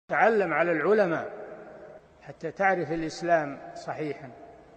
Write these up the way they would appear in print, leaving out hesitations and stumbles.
تعلم على العلماء حتى تعرف الإسلام صحيحا.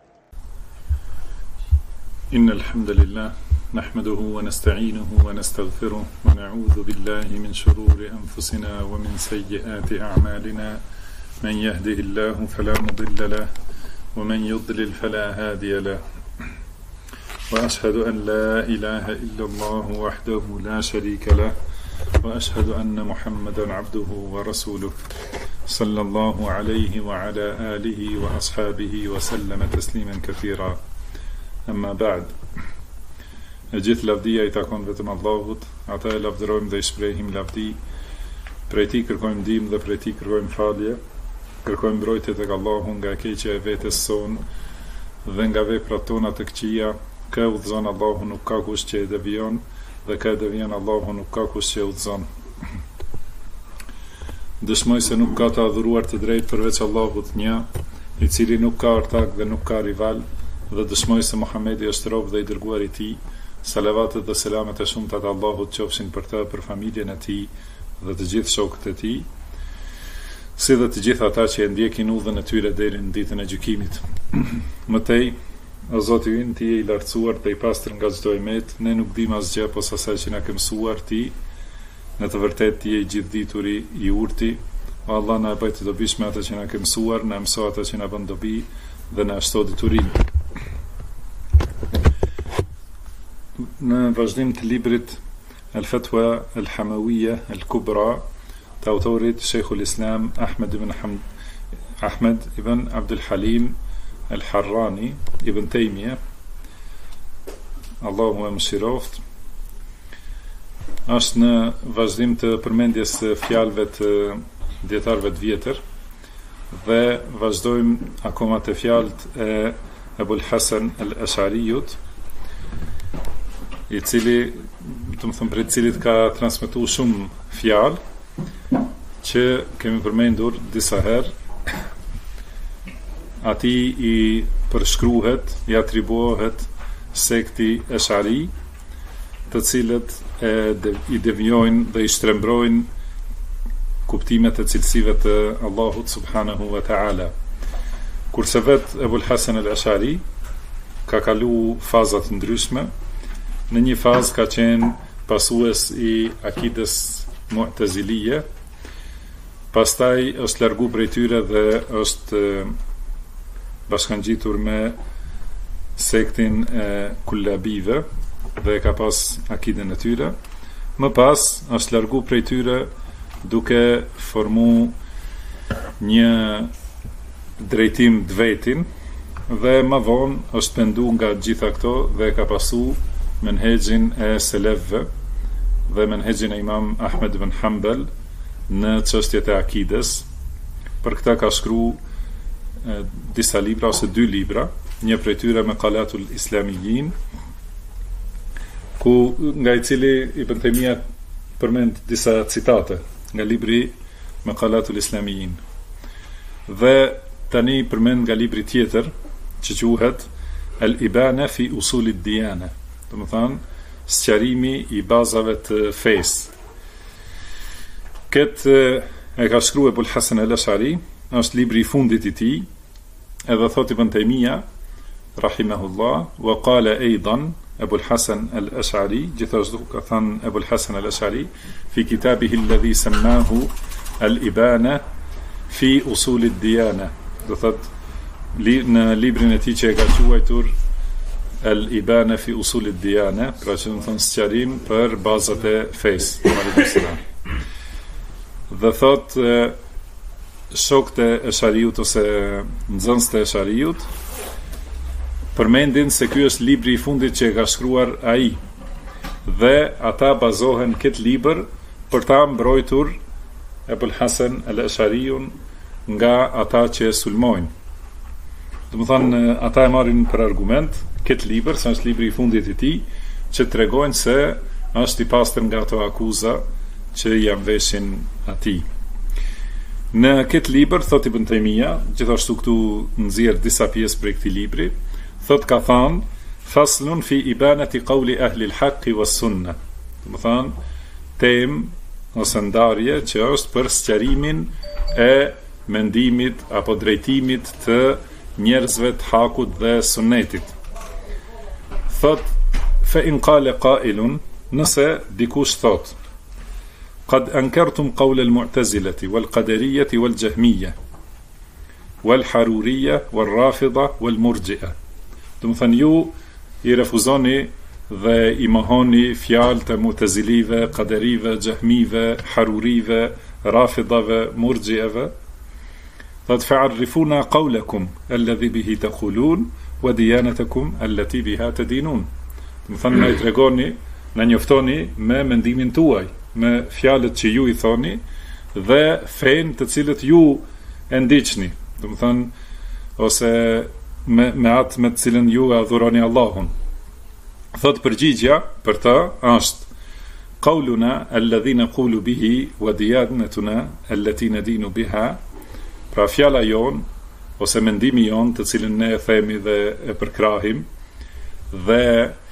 إن الحمد لله نحمده ونستعينه ونستغفره ونعوذ بالله من شرور أنفسنا ومن سيئات أعمالنا، من يهده الله فلا مضل له ومن يضلل فلا هادي له، وأشهد أن لا إله إلا الله وحده لا شريك له، وأشهد أن محمدا عبده ورسوله صلى الله عليه وعلى آله وأصحابه وسلم تسليما كثيرا. أما بعد. E gjithë lavdia I takon vetëm Allahut, ata e lavdërojmë dhe I shprehim lavdi, prej Tij kërkojmë ndihmë dhe prej Tij kërkojmë falje, kërkojmë mbrojtje tek Allahu nga keqja e vetes sonë dhe nga veprat tona të këqija. Kë udhëzon Allahu, nuk ka kush që e devijon, dhe kë devijon Allahu, nuk ka kush që e udhëzon. Dëshmoj se nuk ka të adhuruar të drejtë përveç Allahut një, I cili nuk ka ortak dhe nuk ka rival, dhe dëshmoj se Muhamedi është rob dhe I dërguar I Tij. Salavatet dhe selamet e shumta të Allahut qofshin për të, për familjen e tij dhe të gjithë shokët e tij, si dhe të gjithë ata që e ndjekin udhën e tyre deri në ditën e gjykimit. Mëtej, o Zoti ynë, Ti je I lartësuar dhe I pastër nga çdo emet, ne nuk dim asgjë posa asaj që na ke mësuar Ti. Në të vërtetë Ti je I gjithdituri, I urti. O Allah, na bëj të dobishme atë që na ke mësuar, na mëso atë që na bën dobi dhe na shto diturinë. Në vazhdim të librit Al-Fatwa Al-Hamawiyya Al-Kubra të autorit Sheikhul Islam Ahmed ibn Abdul Halim Al-Harrani ibn Tejmije, Allahu e mëshiroft, është në vazhdim të përmendjes fjalëve të dietarëve të vjetër dhe vazhdojmë akoma të fjalët e Ebul Hasan Al-Ash'ariyut, I cili, të më thëmë, për I cilit ka transmetuar shumë fjalë që kemi përmendur disa herë. Ati I përshkruhet, I atribuohet sekti Ash'ari, të cilët I devijojnë dhe I shtrembrojnë kuptimet e cilësive të Allahut subhanahu wa ta'ala. Kurse vetë Ebul Hasan al-Ash'ari ka kalu fazat ndryshme. Në një fazë ka qenë pasues I akides Mu'tazilije, pastaj është largu prej tyre dhe është bashkangjitur me sektin e Kullabive dhe ka pas akiden e tyre. Më pas është largu prej tyre duke formu një drejtim të vetin dhe më vonë është pendu nga gjitha këto dhe ka pasu menhexhin e selefëve dhe menhexhin e Imam Ahmed ibn Hanbal në çështjet e akides. Për këtë ka shkruar disa libra ose 2 libra, një prej tyre Maqalatul Islamiyyin, ku nga I cili Ibn Taymija përmend disa citate nga libri Maqalatul Islamiyyin. Dhe tani përmend nga libri tjetër që quhet Al-Ibana fi Usul ad-Diyana, do të thonë sqarimi I bazave të fesë. Këtë e ka shkruar Ebul Hasan al-Ash'ari, është libri I fundit I tij, edhe thot Ibn Taymija rahimahullah, wa qala aidan Ebul Hasan al-Ash'ari, gjithashtu ka thënë Ebul Hasan al-Ash'ari fi kitabihi alladhi sammahu al-Ibana fi Usul ad-Diyana, do thot në librin e tij që e ka quajtur Al-Ibana fi Usul ad-Diyana, pra që në thënë sqarim për bazat e fesë. Dhe thot shokët e Ash'ariut ose nxënësit e Ash'ariut përmendin se ky është libri I fundit që e ka shkruar ai, dhe ata bazohen këtë libër për ta mbrojtur Ebul Hasan al-Ash'ariun nga ata që e sulmojnë. Do të thonë ata e marrin për argument këtë libër, se është libri I fundit I tij, që tregojnë se është I pastër nga ato akuza që janë veshin atij. Në këtë libër, thot Ibn Taymija, gjithashtu këtu nxjerr disa pjesë prej këtij libri, thot ka thënë faslun fi ibanati qawli ahli al-haqq was-sunnah. Do të thonë temë ose ndarje që është për sqarimin e mendimit apo drejtimit të njerëzve të hakut dhe sunetit. Thot, fa in qale qailun, nëse dikush thot, qad ankartum qawla al-mu'tazilati wal-qadariyati wal-jahmiyya wal-haruriyya wal-rafida wal-murji'a. Do të thënë ju i refuzoni dhe i mohoni fjalët e mu'tazilive, qadarive, jahmive, harurive, rafidave, murji'ave. Thot fa'arrifuna qawlakum alladhi bihi taqulun wa diyanatakum allati biha tadinun. Do të thënë na i tregoni, na njoftoni me mendimin tuaj, me fjalët që ju i thoni dhe fen të cilët ju e ndiqni. Do të thënë ose me atë me të cilën ju e adhuroni Allahun. Thot përgjigja për ta është qauluna alladhi naqulu bihi wa diyanatuna allati nadinu biha. Pra fjala jon ose mendimi jon të cilën ne e themi dhe e përkrahim dhe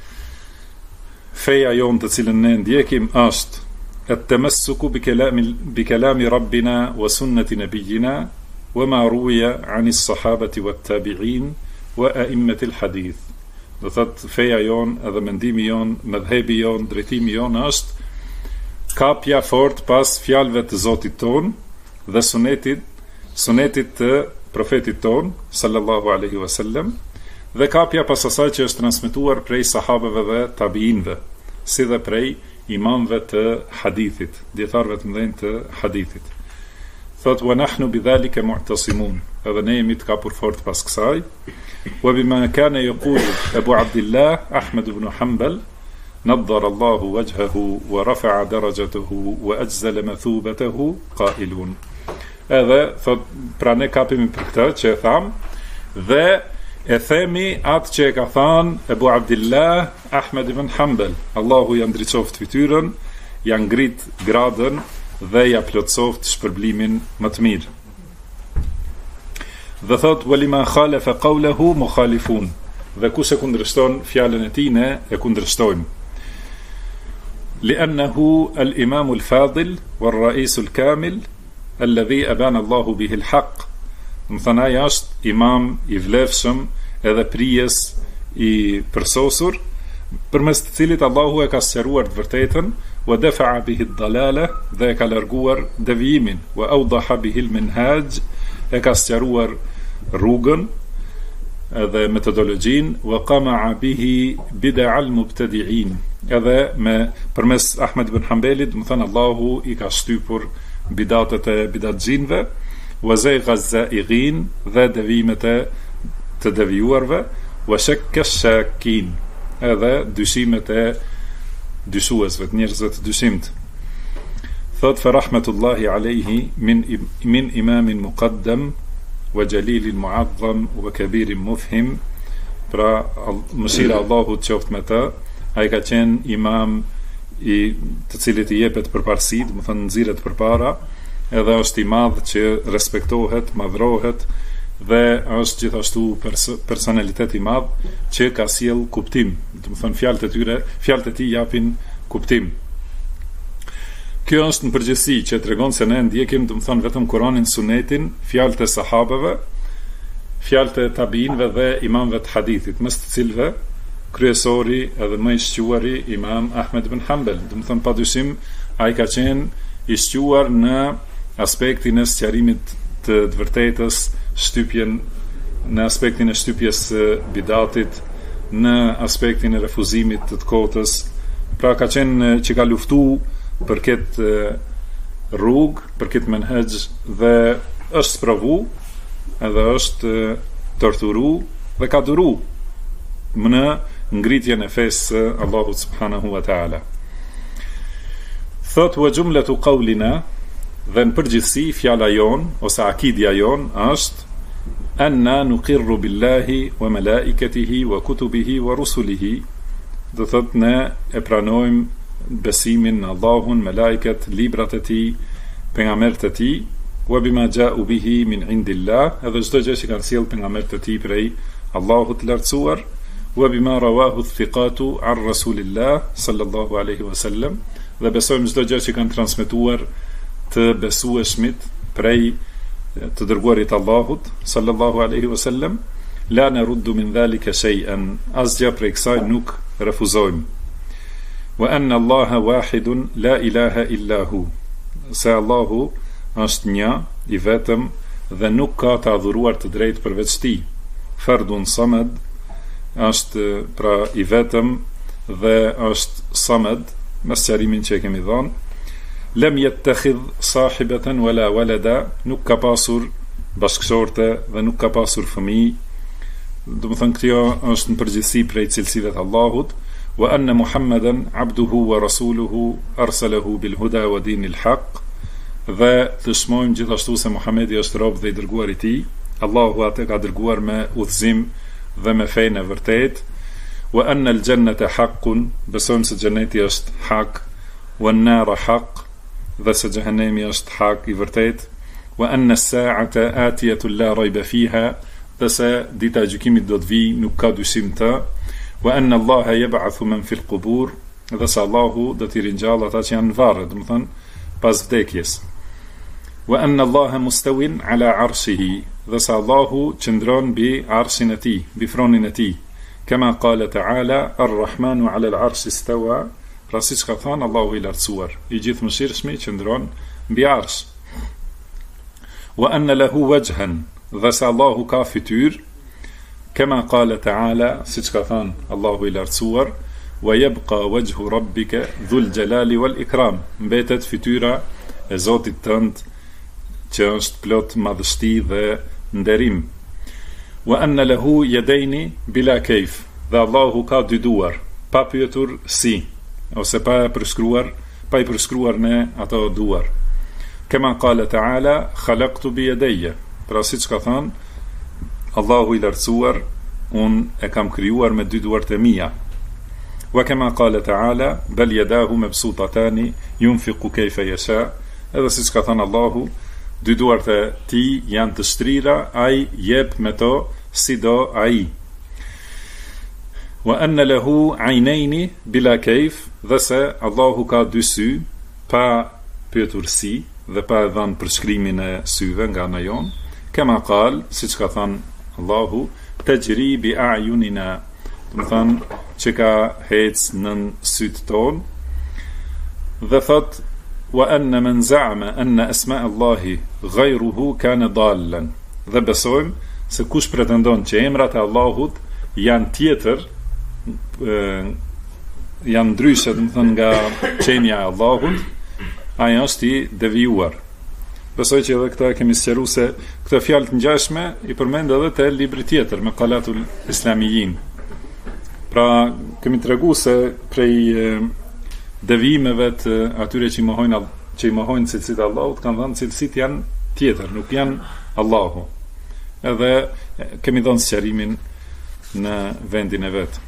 feja jon të cilën ne ndjekim është at-tamassuku bi kalami rabbina wa sunnati nabiyina wa ma ruwiya 'ani as-sahabati wat-tabi'in wa a'immati al-hadith. Do thot feja jon edhe mendimi jon, mëdhëbi jon, drejtimi jon është kapja fort pas fjalëve të Zotit ton dhe sunetit të profetit ton sallallahu alaihi wasallam dhe kapja pas asaj që është transmetuar prej sahabeve dhe tabiinëve, si dhe prej imamëve të hadithit, dietarëve të mëdhenj të hadithit. Thot wa nahnu bidhalika mu'tasimun. Edhe ne jemi të kapur fort pas kësaj. Wa bima kana yaqulu Abu Abdullah Ahmad ibn Hanbal naddara Allahu wajhahu wa rafa'a darajatahu wa ajzala mathubatahu qailun. Edhe thot pra ne kapemi për këtë që e tham dhe e themi atë që e ka thënë Abu Abdullah Ahmad ibn Hanbal. Allahu ja ndriçoft fytyrën, ja ngrit gradën dhe ja plotsoft shpërblimin më të mirë. Dhe thot walima khalafa qawluhu mukhalifun. Dhe kush e kundërshton fjalën e tij ne e kundërshtojmë. Li'annahu al-imam al-fadil wal-ra'is al-kamil alladhi abana Allahu bihi al-haq. Më thënë ai është imam i vlefshëm edhe prijes i përsosur, përmes të cilit Allahu e ka sqaruar të vërtetën, wa dafa'a bihi ad-dalala, dhe e ka larguar devijimin, wa awdaha bihi al-minhaj, e ka sqaruar rrugën edhe metodologjin, wa qama'a bihi bid'a al-mubtadi'in. Edhe me përmes Ahmed ibn Hanbalit, më thënë Allahu i ka shtypur bidatet e bidatxhinëve, wa zayga az-za'ighin, dhe devijimet e të devijuarve, wa shakka ash-shakkin, edhe dyshimet e dyshuesve, të njerëzve të dyshimit. Thot fa rahmetullahi alayhi min imamin muqaddam wa jalilin mu'azzam wa kabirin mufhim. Pra mëshira Allahut qoftë me të, ai ka qenë imam i të cilit i jepet përparësi, do të thënë nxirret përpara, edhe është i madh që respektohet, madhrohet dhe është gjithashtu personalitet i madh që ka sjell kuptim, do të thënë fjalët e tij japin kuptim. Kjo është në përgjithësi që tregon se ne ndjekim, do të thënë vetëm Kur'anin, Sunetin, fjalët e sahabeve, fjalët e tabiinëve dhe imamëve të hadithit, mes të cilëve kryesori edhe më i shquari Imam Ahmed ibn Hanbal. Do të thënë padyshim ai ka qenë i shquar në aspektin e sqarimit të vërtetës, shtypjen në aspektin e shtypjes së bidatit, në aspektin e refuzimit të kotës. Pra ka qenë që ka luftu për këtë rrugë, për këtë menhexh dhe është provu, edhe është torturu dhe ka duru në ngritjen e fesë Allahut subhanahu wa ta'ala. Thot wa jumlatu qawlina, dhe në përgjithësi fjala jon ose akidja jon është anna nuqirru billahi wa malaikatihi wa kutubihi wa rusulihi. Do thot ne e pranojmë besimin në Allahun, me lajket, librat e tij, pejgamberët e tij, wa bima ja'u bihi min indillah, edhe çdo gjë që kanë sjell pejgamberët e tij prej Allahut të lartësuar, wa bima rawahu thiqatu an rasulillah sallallahu alaihi wasallam, dhe besojmë çdo gjë që kanë transmetuar të besueshmit prej të dërguarit Allahut sallallahu alaihi wasallam, la naruddu min dhalika shay'an, asgjë prej kësaj nuk refuzojmë. Wa anna Allaha wahidun la ilaha illa hu, se Allahu është një, i vetëm dhe nuk ka të adhuruar të drejtë përveç tij. Fardun samad, është pra i vetëm dhe është samad, me sqarimin që e kemi dhënë. Lem yattakhidh sahibatan wala walada, nuk ka pasur bashkëshorte dhe nuk ka pasur fëmijë. Do të thënë kjo është në përgjithësi prej cilësive të Allahut. Wa anna Muhammadan abduhu wa rasuluhu arsalahu bil huda wa dinil haq, dhe të shmojmë gjithashtu se Muhamedi është rob dhe i dërguar i tij. Allahu atë ka dërguar me udhëzim dhe me fenë e vërtet. Wa anna al jannata haqqun, besojmë se xheneti është hak, wa an-nara haq, dhe se xhenemi është hak i vërtet. Wa anna as-sa'ata atiyatun la rayba fiha, dhe se dita e gjykimit do të vijë, nuk ka dyshim të. Wa anna Allaha yab'athu man fil qubur, dhe se Allahu do t'i ringjall ata që janë në varre, do të thënë pas vdekjes. Wa anna Allaha mustawin ala arshihi, dhe se Allahu qëndron mbi arshin e tij, mbi fronin e tij. Kama qala ta'ala ar-Rahmanu ala al-arshi istawa, pra siç ka thënë Allahu i lartësuar, i gjithëmshirshmi qëndron mbi arsh. Wa anna lahu wajhan, dhe se Allahu ka fytyrë. Kama qala ta'ala, siç ka thënë Allahu i lartësuar, wa yabqa wajhu rabbika dhul jalali wal ikram, mbetet fytyra e Zotit tënd që është plot madhështi dhe nderim. Wa anna lahu yadaini bila kayf, dhe Allahu ka dy duar, pa pyetur si, ose pa i përshkruar në ato duar. Kama qala ta'ala khalaqtu bi yadayya, pra siç ka thënë Allahu i lartësuar, unë e kam krijuar me dy duart e mia. Wa kama qala ta'ala bal yadahu mabsutatani yunfiqu kayfa yasha, edhe siç ka thënë Allahu, dy duart e tij janë të shtrira, ai jep me to si do ai. Wa anna lahu aynaini bila kayf, dhe se Allahu ka dy sy, pa pyetur si dhe pa dhënë përshkrimin e syve nga ana jon. Kama qal, siç ka thënë Allahu, tajri bi a'yunina, do të thënë që ka hec nën syt ton. Dhe thot wa anna man za'ama anna asma' Allahi ghayruhu kana dallan, dhe besojmë se kush pretendon që emrat e Allahut janë tjetër, janë ndryshe, do të thënë nga qenia e Allahut, ai është i devijuar. Besoj që edhe këta kemi sqaruar se këto fjalë të ngjashme i përmend edhe te libri tjetër me Qalatul Islamiyyin. Pra kemi treguar se prej devijimeve të atyre që i mohojnë cilësitë e Allahut, kanë thënë cilësitë janë tjetër, nuk janë Allahu. Edhe kemi dhënë sqarimin në vendin e vet.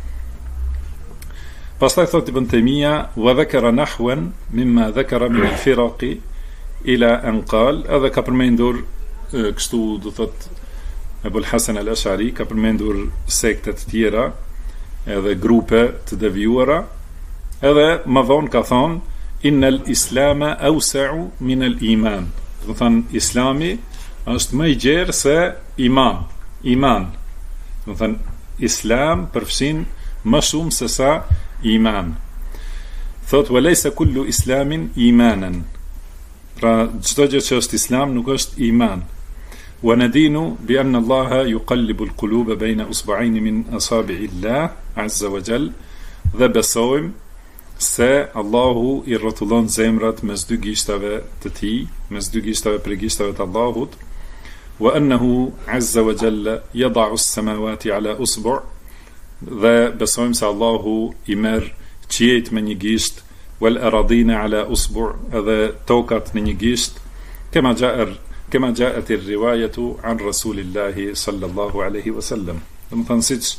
Pastaj thotë Ibn Taymija, wa dhakara nahwan mimma dhakara min al-firaqi ila an qal, edhe ka përmendur kështu, do thot Abul Hasan al-Ash'ari ka përmendur sekte të tjera edhe grupe të devijuara, edhe më vonë ka thonë innal islama awsa'u min al-iman, do thënë Islami është më i gjerë se iman, do thënë Islam përfshin më shumë se sa iman. Thot wa laysa kullu islamin imanan, pra çdo gjë që është Islam nuk është iman. Wa nadinu bi anna Allaha yuqallibu al-quluba bayna usba'ayn min asabi'i Allah azza wa jall, dhe besojmë se Allahu i rrotullon zemrat mes dy gishtave të tij, mes dy gishtave prej gishtave të Allahut. Wa annahu azza wa jall yada'u as-samawati ala usbu', dhe besojmë se Allahu i merr qiejt me një gisht, wal aradina ala usbu', edhe tokat në një gisht, kema ja'at ir-riwayatu an Rasulillahi sallallahu alaihi wasallam. Do të thënë siç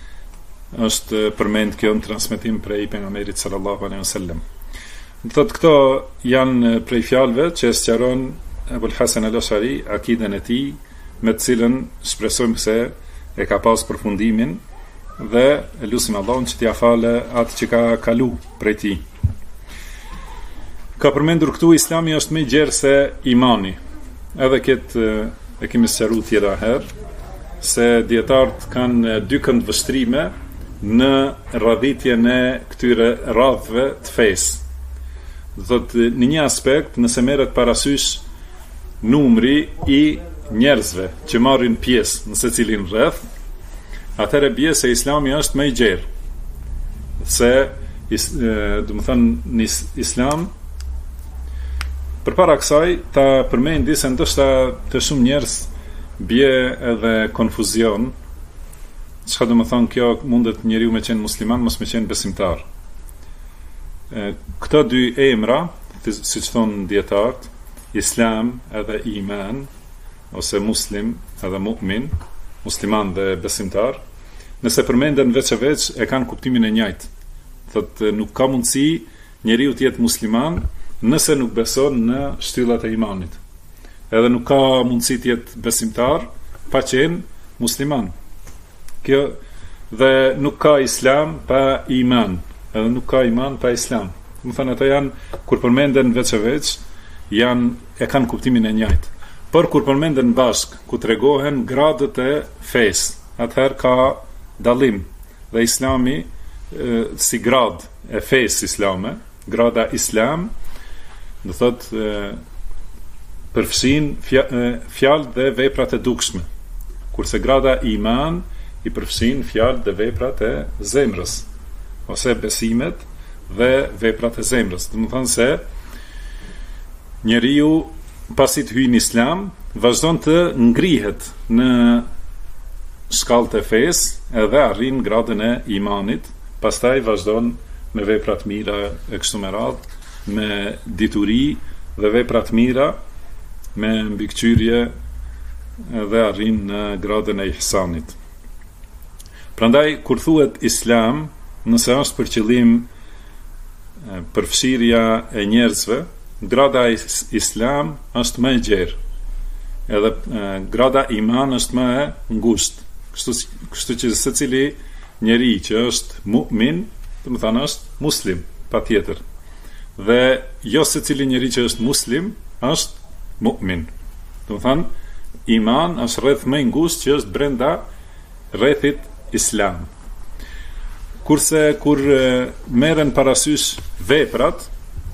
është përmend kjo në transmetim prej pejgamberit sallallahu alaihi wasallam. Do thotë këto janë prej fjalëve që sqaron Abul Hasan al-Ash'ari akiden e tij, me të cilën shpresojmë se e ka pas përfundimin, dhe lutim Allahun që t'ia falë atë që ka kalu prej tij. Ka përmendur këtu Islami është më i gjerë se imani, edhe këtë e kemi sqaruar tjera herë, se dietarët kanë dy këndvështrime në radhitjen e këtyre radhëve të fesë. Do thotë në një aspekt, nëse merret parasysh numri i njerëzve që marrin pjesë në secilin rreth, atëherë bie se Islami është më i gjerë. Se do të thënë në Islam, përpara kësaj ta përmendi se ndoshta të shumë njerëz bie edhe konfuzion. Çka do të thonë kjo, mundet njeriu me qenë musliman, mos me qenë besimtar. Këto dy emra, siç thonë dietarët, Islam edhe iman, ose muslim edhe mu'min, musliman dhe besimtar, nëse përmenden veç e veç e kanë kuptimin e njëjtë. Thotë nuk ka mundësi njeriu të jetë musliman nëse nuk beson në shtyllat e imanit. Edhe nuk ka mundësi të jetë besimtar pa qenë musliman. Kjo dhe nuk ka islam pa iman, edhe nuk ka iman pa islam. Më thënë ata janë, kur përmenden veç e veç, e kanë kuptimin e njëjtë. Por kur përmenden bashk, ku tregohen gradët e fesë, atëherë ka dallim. Dhe Islami si grad e fesë islame, grada islam, do thotë përfshin fjalë dhe veprat e dukshme, kurse grada iman i përfshin fjalë dhe veprat e zemrës, ose besimet dhe veprat e zemrës. Do të thonë se njeriu pasi të hyjë në islam vazhdon të ngrihet në shkallët e fesë edhe arrin gradën e imanit, pastaj vazhdon me veprat mira e kështu me radhë, me dituri dhe veprat mira, me mbikëqyrje dhe arrin në gradën e ihsanit. Prandaj kur thuhet islam, nëse është për qëllim përfshirja e njerëzve, grada islam është më e gjerë, edhe grada iman është më e ngushtë. Kështu që secili njeri që është mu'min, do të thonë është muslim, patjetër. Dhe jo secili njeri që është muslim është mu'min. Do të thonë iman është rreth më i ngushtë që është brenda rrethit islam. Kurse kur merren parasysh veprat,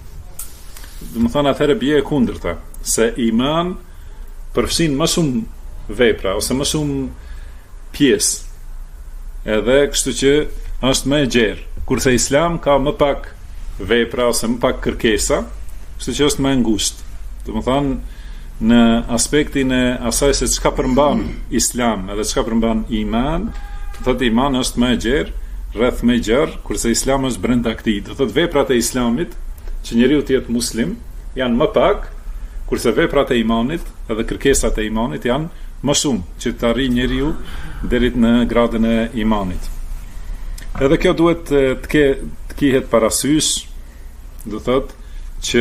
do të thonë atëherë bie e kundërta, se iman përfshin më shumë vepra ose më shumë pjesë. Edhe kështu që është më e gjerë, kurse islam ka më pak vepra ose më pak kërkesa, kështu që është më e ngushtë. Do të thonë në aspektin e asaj se çka përmban islam edhe çka përmban iman, thotë iman është më e gjerë, rreth më e gjerë, kurse islam është brenda këtij. Do thotë veprat e islamit që njeriu të jetë muslim janë më pak, kurse veprat e imanit edhe kërkesat e imanit janë më shumë, që të arrijë njeriu deri në gradën e imanit. Edhe kjo duhet të kihet parasysh, do thotë që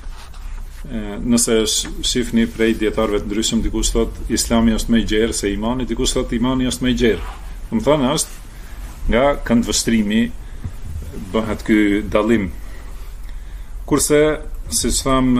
nëse shifni prej dietarëve të ndryshëm, dikush thotë Islami është më i gjerë se imani, dikush thotë imani është më i gjerë. Do të thonë është nga këndvështrimi bëhet ky dallim. Kurse, siç tham,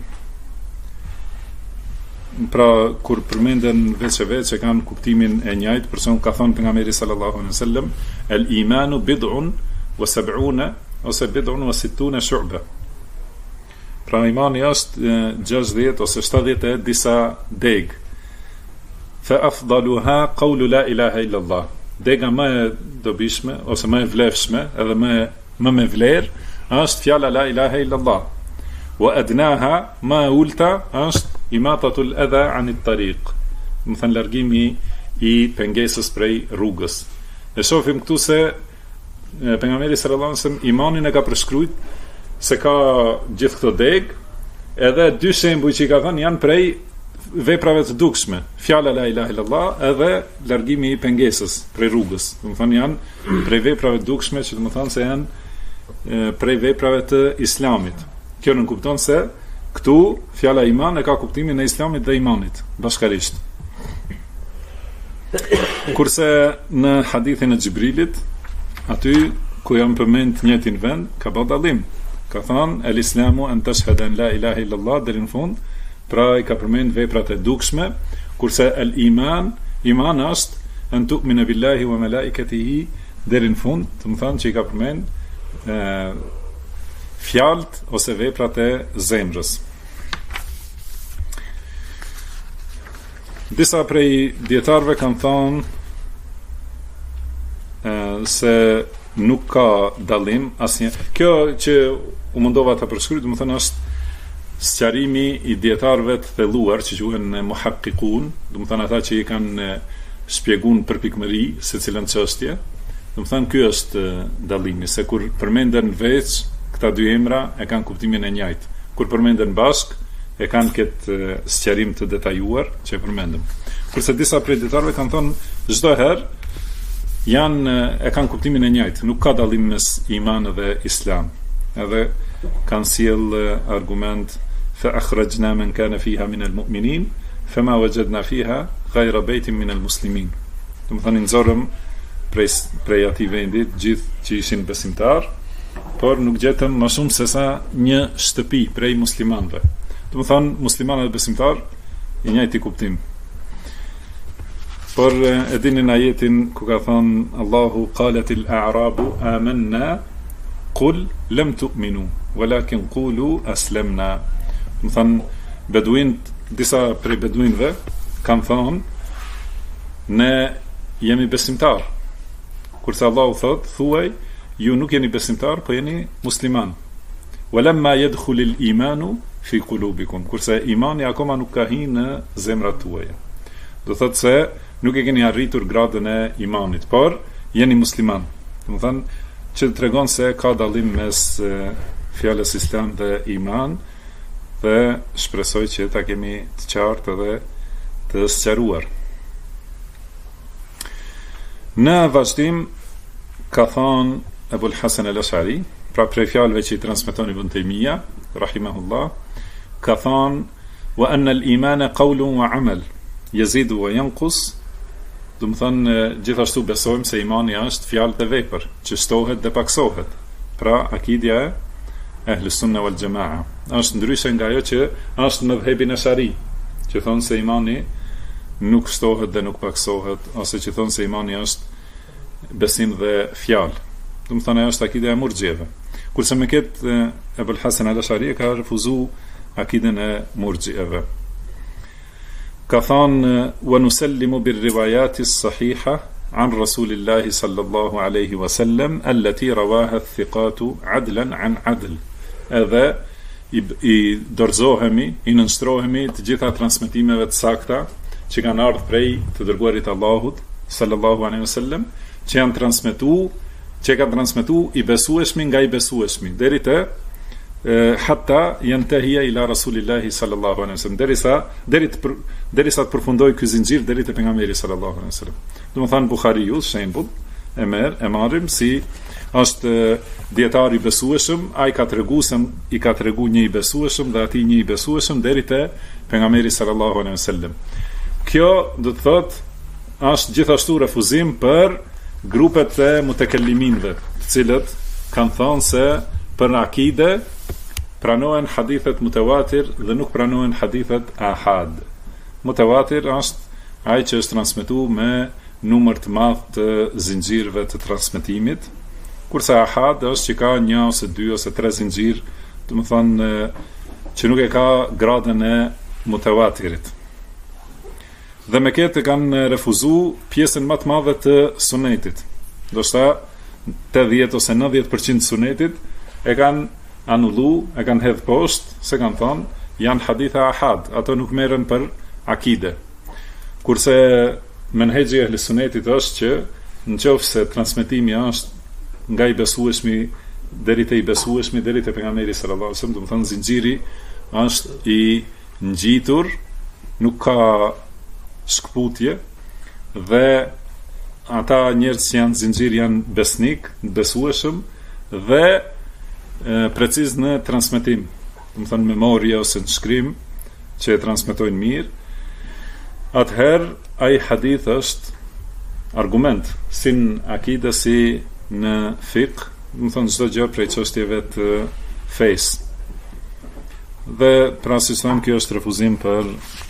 pra kur përmenden veç e veç e kanë kuptimin e njëjtë, për shembull ka thënë pejgamberi sallallahu alaihi wasallam, el imanu bid'un wa sab'una ose bid'un wa sittuna shu'ba. Pra imani është 60 ose 70 e disa deg. Fa afdaluha qawlu la ilaha illa Allah. Dega më e dobishme ose më e vlefshme edhe më me vlerë është fjala la ilaha illa Allah. Wa adnaha ma ulta është imatatul adha anit tariq, më thënë largimi i pengesës prej rrugës. E shohim këtu se pejgamberi sallallahu alajhi wasallam imanin e ka përshkruajt se ka gjithë këto deg, edhe dy shembuj që i ka thënë janë prej veprave të dukshme, fjala la ilaha illallah edhe largimi i pengesës prej rrugës. Do të thonë janë prej veprave të dukshme, që do të thonë se janë prej veprave të islamit. Kjo nuk kupton se këtu fjala iman e ka kuptimin e islamit dhe imanit bashkarisht. Kurse në hadithin e Xhibrilit, aty ku janë përmend njëtin vend, ka bë dallim. Ka thënë el islamu an tashhadu an la ilaha illa Allah deri në fund, pra i ka përmend veprat e dukshme, kurse iman është an tu'mina billahi wa malaikatihi deri në fund, do të thonë që i ka përmend fjalët ose veprat e zemrës. Disa prej dietarëve kanë thonë se nuk ka dallim asnjë. Kjo që u mundova ta përshkruaj, do të thonë është sqarimi i dietarëve të thelluar që quhen muhaqqiqun, do të thonë ata që i kanë shpjeguar për pikëmëri secilën çështje. Do të thonë ky është dallimi, se kur përmenden veç këta dy emra e kanë kuptimin e njëjtë. Kur përmenden bashk e kanë këtë sqarim të detajuar që e përmendëm. Kurse disa prej dietarëve kanë thonë çdo herë e kanë kuptimin e njëjtë, nuk ka dallim mes iman dhe islam. Edhe kanë sjell argument fa akhrajna man kana fiha min almu'minin fama wajadna fiha ghayra baytin min almuslimin. Do të thonë nxorëm prej atij vendi gjithë që ishin besimtar, por nuk gjetëm më shumë se sa një shtëpi prej muslimanëve. Do të thonë muslimanë dhe besimtar i njëjti kuptim. Por e dinin ajetin ku ka thënë Allahu qalatil a'rabu amanna qul lam tu'minu walakin qulu aslamna. Do të thonë disa prej beduinëve kanë thënë ne jemi besimtar. Kurse Allahu thot, thuaj, ju nuk jeni besimtar, po jeni musliman. Walamma yadkhulul imanu fi qulubikum. Kurse imani akoma nuk ka hyrë në zemrat tuaja. Do thotë se nuk e keni arritur gradën e imanit, por jeni musliman. Do të thonë që tregon se ka dallim mes fjalës islam dhe iman, dhe shpresoj që ta kemi të qartë dhe të sqaruar. Në vazhdim ka thonë Ebul Hasan al-Ash'ari, pra prej fjalëve që i transmeton Ibn Taymija rahimahullah, ka thonë wa anna al-imana qawlun wa amal yazidu wa yanqus. Do të thonë gjithashtu besojmë se imani është fjalë dhe vepër, që shtohet dhe paksohet. Pra akidja e Ahlus Sunna wal Jamaa është ndryshe nga ajo që është në mëdhëbin e Ash'ari, që thonë se imani nuk shtohet dhe nuk paksohet, ose që thonë se imani është besim dhe fjalë. Do të thonë ajo është akida e murxhieve. Kurse me këtë Ebul Hasan al-Ash'ari ka refuzuar akiden e murxhieve. Ka thonë wa nusallimu bir riwayati as-sahiha an Rasulillahi sallallahu alaihi wasallam allati rawaha ath-thiqatu adlan an adl. Edhe i dorëzohemi, i nënshtrohemi të gjitha transmetimeve të sakta që kanë ardhur prej të dërguarit Allahut sallallahu alaihi wasallam, që janë transmetuar i besueshmi nga i besueshmi deri te hatta yantahiya ila Rasulillahi sallallahu alaihi wasallam, derisa të përfundoi ky zinxhir deri te pejgamberi sallallahu alaihi wasallam. Domethënë Buhariu shembull e marrim si është dietar i besueshëm, ai ka tregu një i besueshëm dhe atij një i besueshëm deri te pejgamberi sallallahu alaihi wasallam. Kjo do të thotë është gjithashtu refuzim për grupet e mutakelliminëve, të cilët kanë thënë se për akide pranohen hadithet mutawatir dhe nuk pranohen hadithet ahad. Mutawatir është ai që është transmetuar me numër të madh të zinxhirëve të transmetimit, kurse ahad është që ka 1 ose 2 ose 3 zinxhir, do të thonë që nuk e ka gradën e mutawatirit. Dhe me këtë kanë refuzuar pjesën më të madhe të sunetit. Ndoshta 80 ose 90% sunetit e kanë anullu, e kanë hedhë poshtë, se kanë thonë janë haditha ahad, ato nuk merren për akide. Kurse menhexhi e sunetit është që nëse transmetimi është nga i besueshmi deri te i besueshmi deri te pejgamberi sallallahu alajhi wasallam, do të thonë zinxhiri është i ngjitur, nuk ka shkputje, dhe ata njerëz që janë zinxhir janë besnik, besueshëm dhe preciz në transmetim, do të thonë memorie ose në shkrim që e transmetojnë mirë. Atëherë ai hadith është argument si në akide si në fiqh, do të thonë çdo gjë prej çështjeve të fesë. Dhe pra si thënë, kjo është refuzim për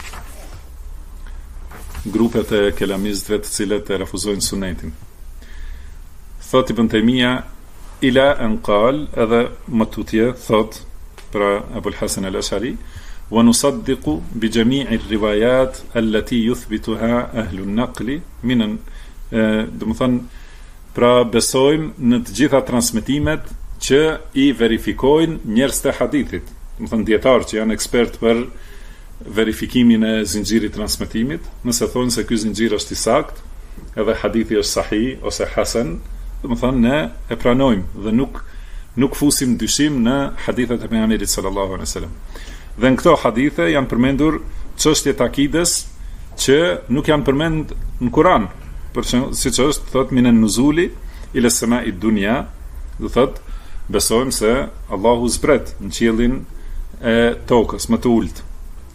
grupet e kelamistëve të cilët e refuzojnë sunetin. Thot Ibn Taymija ila an qal, edhe më tutje thot pra Abul Hasan al-Ash'ari, wa nusaddiqu bi jami' ar-riwayat allati yuthbituha ahlu an-naql min, do të thon pra besojmë në të gjitha transmetimet që i verifikojnë njerëz të hadithit, do të thon dietarë që janë ekspert për verifikimin e zinxhirit transmetimit. Nëse thonë se ky zinxhir është i saktë, edhe hadithi është sahih ose hasan, do të thonë ne e pranojmë dhe nuk fusim dyshim në hadithet e pejgamberit sallallahu alaihi wasallam. Dhe në këto hadithe janë përmendur çështjet akides që nuk janë përmend në Kur'an, për shembull, siç është thot minen nuzuli ila samai dunya, do thot besojmë se Allahu zbret në qiellin e tokës më të ulët.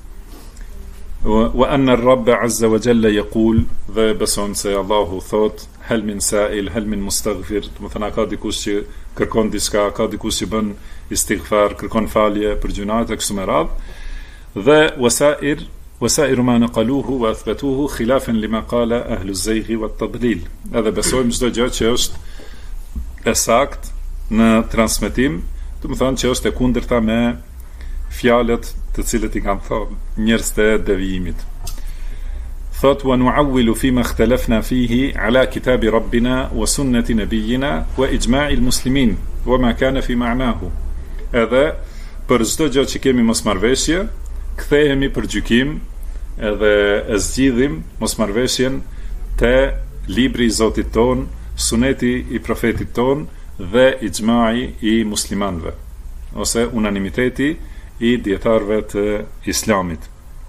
Wa anna ar-rabb azza wa jalla yaqul, dhe besojmë se Allahu thot hal min sa'il hal min mustaghfir, do të thonë ka dikush që kërkon diçka, ka dikush që bën istighfar, kërkon falje për gjunat e kështu me radhë. Dhe wasa'ir ma naqaluhu wa athbatuhu khilafan lima qala ahlu az-zayg wa at-tadlil. Edhe besojmë çdo gjë që është e saktë në transmetim, do të thonë që është e kundërta me fjalët të cilët i kanë thënë njerëz të devijimit. Thot wa nu'awwilu fima ikhtalafna fihi ala kitabi rabbina wa sunnati nabiyyina wa ijma'i al-muslimin wa ma kana fi ma'nahu. Edhe për çdo gjë që kemi mosmarrveshje, kthehemi për gjykim edhe e zgjidhim mosmarrveshjen te libri i Zotit ton, suneti i profetit ton dhe ijma'i i muslimanëve, ose unanimiteti i dietarëve të Islamit.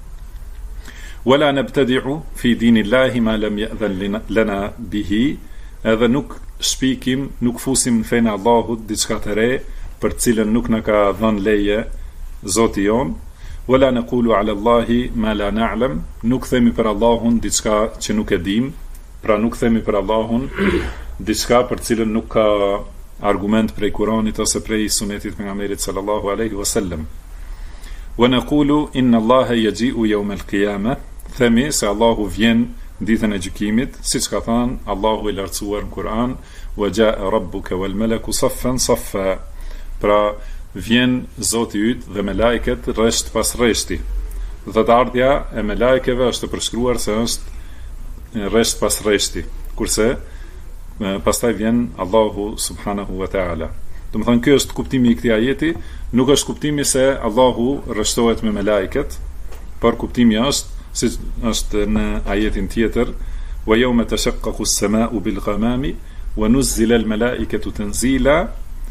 Wala nabtadi'u fi dinillahi ma lam ya'dhan lana bihi, edhe nuk shpikim, nuk fusim në fenë Allahut diçka të re për cilën nuk na ka dhënë leje Zoti jon. Wala naqulu ala Allahi ma la na'lam, nuk themi për Allahun diçka që nuk e dim, pra nuk themi për Allahun diçka për cilën nuk ka argument prej Kuranit ose prej sunetit pejgamberit sallallahu alaihi wasallam. Wa naqulu inna Allaha yaji'u yawm al-qiyamah, themi se Allahu vjen ditën e gjykimit, siç ka thënë Allahu i lartësuar në Kur'an, wa ja'a rabbuka wal malaku saffan saffa, pra vjen Zoti yt dhe me lajket rresht pas rreshti. Dhe të ardhja e me lajkeve është përshkruar se është rresht pas rreshti, kurse pastaj vjen Allahu subhanahu wa ta'ala. Do të thonë ky është kuptimi i këtij ajeti, nuk është kuptimi se Allahu rreshtohet me lajket, por kuptimi është si është në ajetin tjetër, wa yawma tashaqqaqu as-sama'u bil ghamami wa nuzzila al-mala'ikatu tanzila.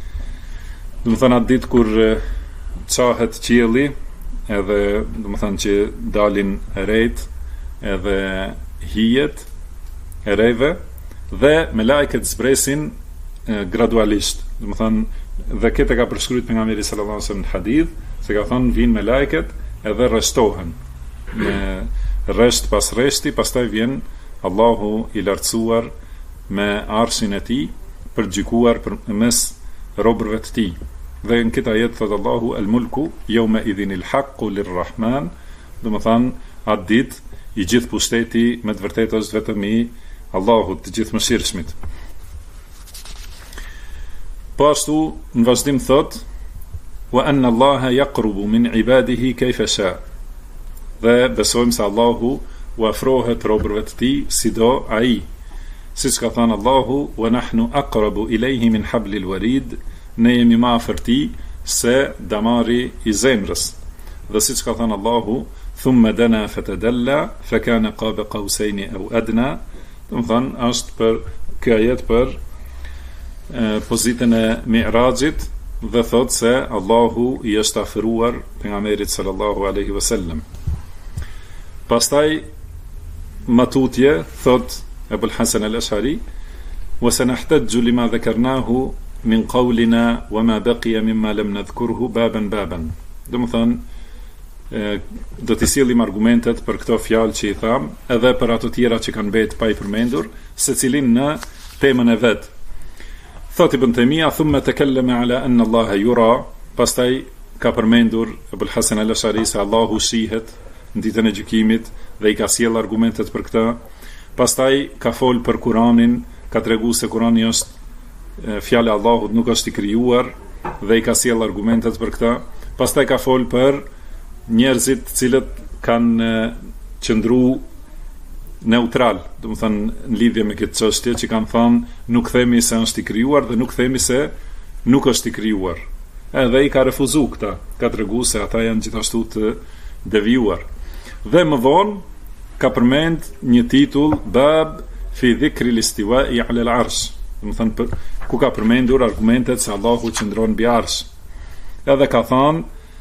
Do të thonë atë ditë kur çahet qielli, edhe do të thonë që dalin erejt edhe hijet erejve dhe me lajket zbresin gradualisht. Do të thonë dhe këtë ka përshkruajtur pejgamberi sallallahu alajhi wasallam në hadith, se ka thënë vinë me lajket edhe rreshtohen me rresht pas rreshti, pastaj vjen Allahu i lartësuar me arshin e tij për gjykuar mes robërve të tij. Dhe në këtë ajet thot Allahu al-mulku yawma idhinil haqqu lir-rahman, do të thonë atë ditë i gjithë pushteti me të vërtetë është vetëm i Allahut të gjithëmëshirshmit. Po ashtu në vazhdim thot wa anna Allaha yaqrubu min ibadihi kayfa sha, dhe besojmë se Allahu u afrohet robërve të tij sido ai, siç ka thënë Allahu wa nahnu aqrabu ilayhi min hablil warid, ne jemi më afër tij se damari i zemrës. Dhe siç ka thënë Allahu thumma dana fatadalla fa kana qaba qawsayn aw adna, do të thonë është për ky ajet për pozitën e Mi'rajit, dhe thot se Allahu i është afëruar pejgamberit sallallahu alaihi wasallam. Pastaj matutje thot Abul Hasan al-Ash'ari wa sanahtajju lima dhakarnahu min qawlina wa ma baqiya mimma lam nadhkurhu baban. Do të thonë do të sillim argumentet për këto fjalë që i tham, edhe për ato tjera që kanë mbet pa i përmendur, secilin në temën e vet. Thot Ibn Taymija thumma takallama ala anna Allaha yura, pastaj ka përmendur Ebul Hasan al-Ash'ari se Allahu shihet në ditën e gjykimit dhe i ka sjell argumentet për këtë. Pastaj ka fol për Kur'anin, ka tregu se Kur'ani është fjala e Allahut, nuk është i krijuar dhe i ka sjell argumentet për këtë. Pastaj ka fol për njerëzit cilët kanë qëndru neutral, do të thënë në lidhje me këtë çështje, që kanë thënë nuk themi se është i krijuar dhe nuk themi se nuk është i krijuar. Edhe i ka refuzu këta, ka tregu se ata janë gjithashtu të devijuar. Dhe më vonë ka përmend një titull bab fi dhikri l-istiwa'i 'ala al-'arsh, do të thënë ku ka përmendur argumentet se Allahu qëndron mbi arsh. Edhe ka thënë,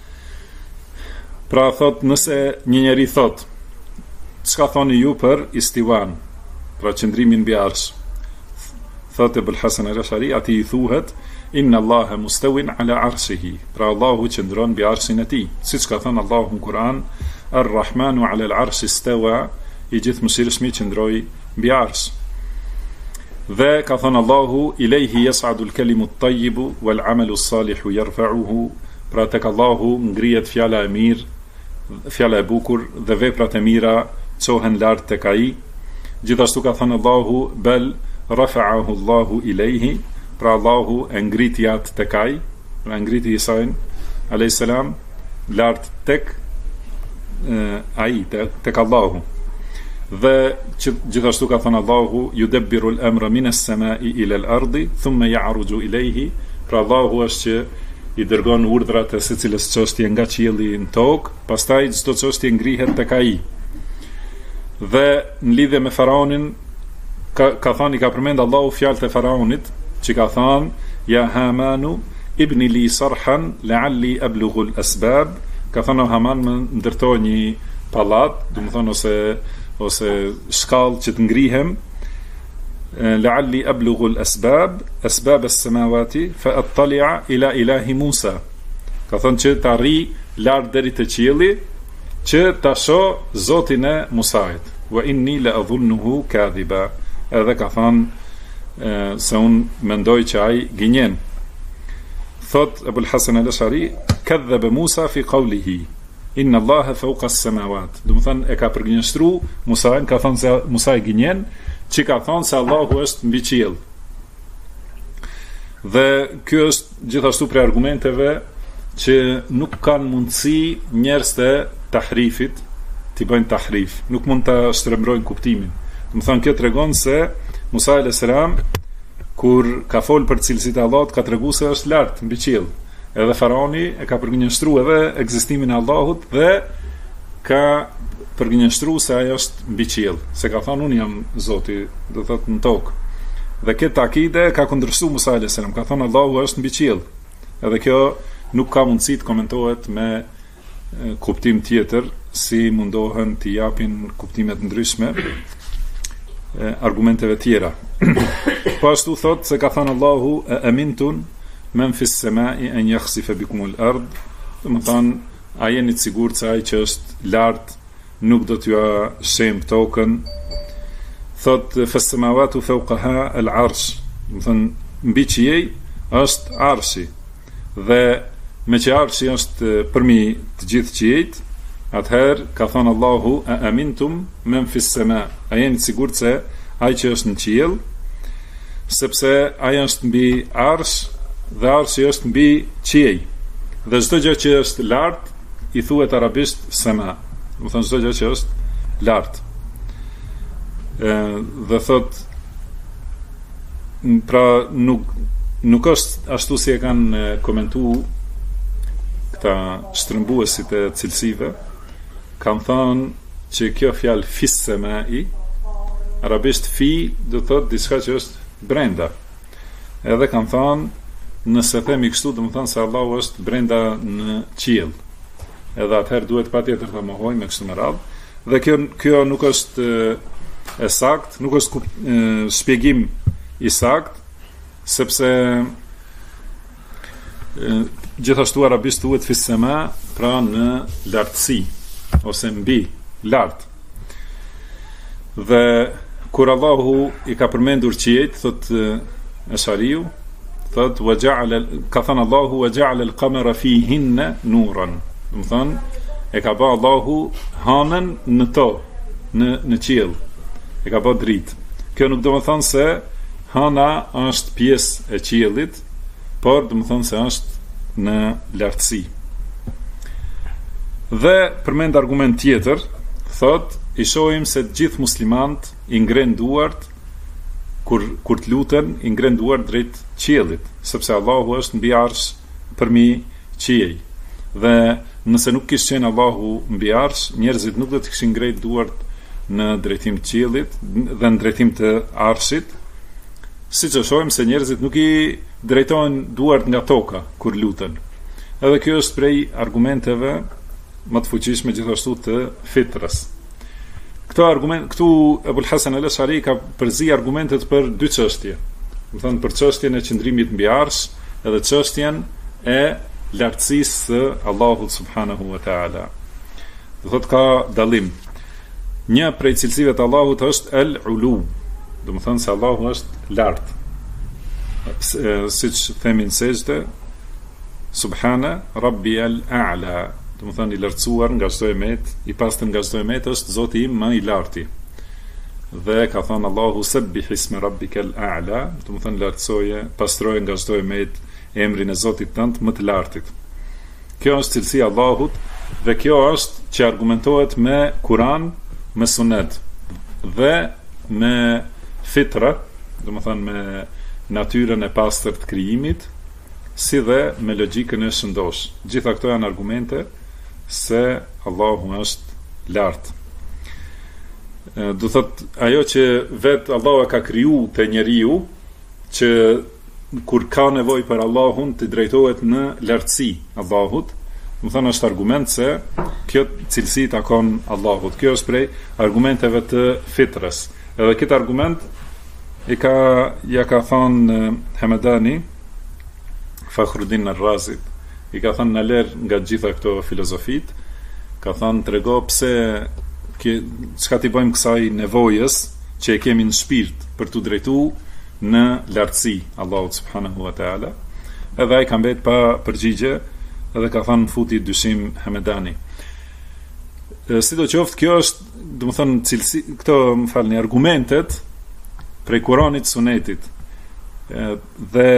pra thot, nëse një njeri thot, çka thoni ju për istiwan, pra qëndrimin mbi arsh? Thot Ebul Hasan al-Ash'ari, ati i thuhet inna Allaha mustawin ala arshihi, pra Allahu qëndron mbi arshin e tij, siç ka thënë Allahu në Kur'an, ar-Rahmanu ala al-arsh istawa, i gjithëmshirshmi qëndroi mbi arsh. Dhe ka thënë Allahu, ilayhi yas'adu al-kalimu at-tayyibu wal-'amalu as-salihu yarfa'uhu, pra tek Allahu ngrihet fjala e mirë, fjala e bukur dhe veprat e mira çohen lart tek ai. Gjithashtu ka thënë Allahu, bel rafa'ahu Allahu ilayhi, pra Allahu e ngriti atë tek ai, pra ngriti Isa'in alayhis salam lart tek ai, tek Allahu. Dhe gjithashtu ka thënë Allahu, yudabbiru al-amra min as-sama'i ila al-ardi thumma ya'ruju ilayhi, pra Allahu është që i dërgon urdhrat e secilës çështje nga qielli në tokë, pastaj çdo çështje ngrihet tek ai. Dhe në lidhje me faraonin ka thënë, i ka përmend Allahu fjalët e faraonit, që ka thënë, ja Hamanu ibni li sarhan la'alli ablughu al-asbab, ka thënë Haman më ndërtoj një pallat, do të thonë ose shkallë që të ngrihem, la'alli ablughu al-asbab as-samawati fa attali'a ila ilahi Musa, ka thënë që të arri lart deri te qielli që ta shoh Zotin e Musait, wa inni la adhunnuhu kadhiba, edhe ka thënë se unë mendoj që ai gënjen. Thot Ebul Hasan al-Ash'ari, kadhaba Musa fi qawlihi inna Allaha fawqa as-samawat, do të thënë e ka përgjinjëstru Musain, ka thënë se Musa i gënjen, që ka thënë se Allahu është mbi qiell. Dhe kjo është gjithashtu prej argumenteve që nuk kanë mundësi njerëz të tahrifit, t'i bëjnë tahrif, nuk mund të shtrembrojnë kuptimin. Do të thënë kjo tregon se Musa alayhis salam kur ka fol për cilësitë e Allahut ka treguar se është lart mbi qiell. Edhe faraoni e ka përgjinjëstruar edhe ekzistimin e Allahut dhe ka përgjinjëstruar se ai është mbi qiell, se ka thënë unë jam Zoti, do thotë në tokë. Dhe këtë akide ka kundërshtuar Musa alayhis salam, ka thënë Allahu është mbi qiell. Edhe kjo nuk ka mundësi të komentohet me kuptim tjetër, si mundohen të japin kuptimet ndryshme argumenteve tjera. Po ashtu thot se ka thënë Allahu, amintun men fi s-sama'i an yakhsifa bikum al-ard, do të thonë a jeni të sigurt se ai që është lart nuk do t'ju shemb tokën. Thot fa s-samawatu fawqaha al-arsh, do të thonë mbi qiell është arshi, dhe me që arshi është përmi të gjithë qiejt, atëherë ka thënë Allahu, a amintum men fi s-sama, a jeni të sigurt se ai që është në qiell, sepse ai është mbi arsh dhe arshi është mbi qiell. Dhe çdo gjë që është lart i thuhet arabisht sama, do të thonë çdo gjë që është lart. Dhe thot, pra nuk është ashtu si e kanë komentuar këta shtrëmbuesit e cilësive, kanë thënë që kjo fjalë fis-samai, arabisht fi do të thotë diçka që është brenda. Edhe kanë thënë, nëse themi kështu, do të thonë se Allahu është brenda në qiell. Edhe atëherë duhet patjetër të mohojmë me kështu me radhë. Dhe kjo nuk është e sakt, nuk është shpjegim i sakt, sepse gjithashtu arabisht thuhet fis-sama, pra në lartësi ose mbi, lart. Dhe kur Allahu i ka përmendur qiejt, thot Ashariu, thot ka thënë Allahu wa ja'ala al-qamara fihinna nuran. Do të thonë e ka bë Allahu hanën në to, në qiell. E ka bë dritë. Kjo nuk do të thonë se hana është pjesë e qiellit, por do të thonë se është në lartësi. Dhe përmend argument tjetër, thot i shohim se të gjithë muslimanët i ngren duart kur të luten, i ngren duart drejt qiellit, sepse Allahu është mbi arsh përmi qiej. Dhe nëse nuk kishte qenë Allahu mbi arsh, njerëzit nuk do të kishin ngrej duart në drejtim të qiellit dhe në drejtim të arshit, siç e shohim se njerëzit nuk i drejtojnë duart nga toka kur luten. Edhe kjo është prej argumenteve më të fuqishme gjithashtu të fitrës. Këtu Ebul Hasan al-Ash'ari ka përzi argumentet për dy çështje. Do thënë për çështjen e qëndrimit mbi arsh edhe çështjen e lartësisë së Allahut subhanahu wa taala. Do thotë ka dallim. Një prej cilësive të Allahut është el-ulu. Do të thonë se Allahu është lart. Siç themin sejdë, subhana rabbi al-a'la. Do të thonë i lartësuar nga çdo emet, i pastër nga çdo emet është Zoti im më i larti. Dhe ka thënë Allahu sabbih isma rabbikal a'la, do të thonë lartësoje, pastroje nga çdo emet emrin e Zotit tënd më të lartit. Kjo është cilësia e Allahut dhe kjo është që argumentohet me Kur'an, me Sunet dhe me fitra, do të thonë me natyrën e pastër të krijimit, si dhe me logjikën e shëndosh. Gjitha këto janë argumente se Allahu është lart. Do thot ajo që vetë Allahu ka kriju te njeriu, që kur ka nevojë për Allahun të drejtohet në lartësi Allahut, do thonë është argument se kjo cilësi takon Allahut. Kjo është prej argumenteve të fitrës. Edhe këtë argument ja ka thënë Hamedani Fakhruddin al-Razi, i ka thënë në ler nga gjitha këto filozofit, ka thënë trego pse çka ti bëjmë kësaj nevojës që e kemi në shpirt për të drejtuar në lartësi Allahut subhanahu wa taala. Edhe ai ka mbet pa përgjigje edhe ka thënë futi dyshim Hamedani. Sidoqoftë kjo është, do të thonë cilësi, këto më falni, argumentet prej Kuranit, Sunetit dhe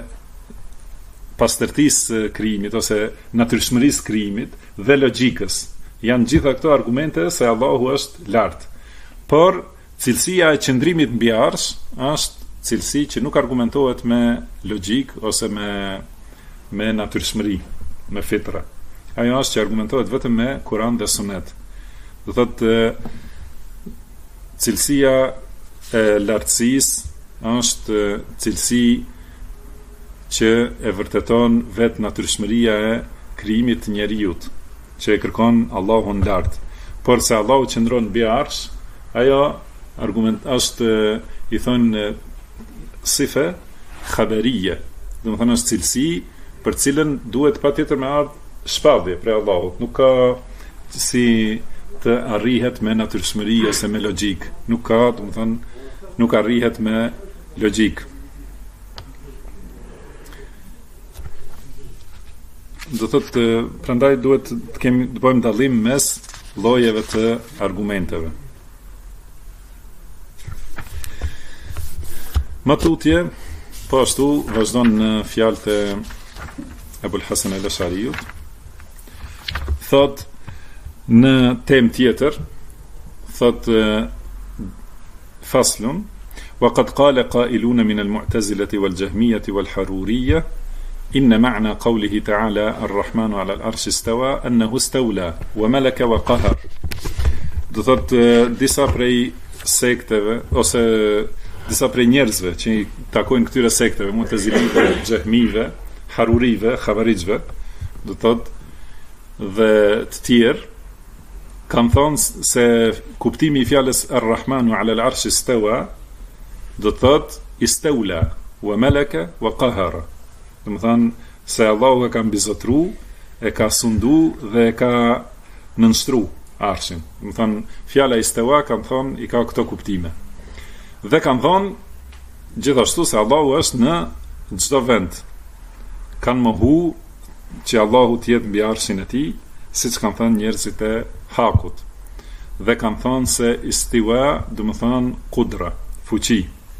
pastërtisë krijimit ose natyrshmërisë krijimit dhe logjikës. Janë gjitha këto argumente se Allahu është lart. Por cilësia e qëndrimit mbi arsh është cilësi që nuk argumentohet me logjik ose me natyrshmëri, me fitra. Ajo është që argumentohet vetëm me Kur'an dhe Sunet. Do thotë cilësia e lartësisë është cilësi që e vërteton vetë natyrshmëria e krijimit të njerëzit, që e kërkon Allahun lart. Por se Allahu qëndron mbi arsh, ajo argument është i thonë sife khabarije. Do të thonë është cilësi për cilën duhet patjetër me ardh shpallje prej Allahut. Nuk ka si të arrihet me natyrshmëri ose me logjik. Nuk ka, do të thonë, nuk arrihet me logjik. Do thotë, prandaj duhet të bëjmë dallim mes llojeve të argumenteve. Më tutje, po ashtu vazhdon në fjalët e Ebul Hasan al-Ash'ariut. Thot në temë tjetër, thot faslun, وقد قال قائلون من المعتزلة والجهمية والحرورية إن معنى قوله تعالى الرحمن على العرش استوى أنه استولى وملك وقهر. Do thot disa prej sekteve ose disa prej njerëzve që i takojnë këtyre sekteve, mu'tazilive, xehmive, harurive, xhavarixve, do thot dhe të tjerë kanë thonë se kuptimi i fjalës Ar-Rahmanu 'ala al-'arshi istawa do thot istawla wa malaka wa qahara. Do të thonë se Allahu e ka mbizotru, e ka sundu dhe e ka nënshtru arshin. Do të thonë fjala istawa kanë thonë i ka këto kuptime. Dhe kanë thonë gjithashtu se Allahu është në çdo vend kanë mohu që Allahu të jetë mbi arshin e tij, siç kanë thënë njerëzit e Hakut. Dhe kanë thënë se istiwa do të thonë qudra, fuqi.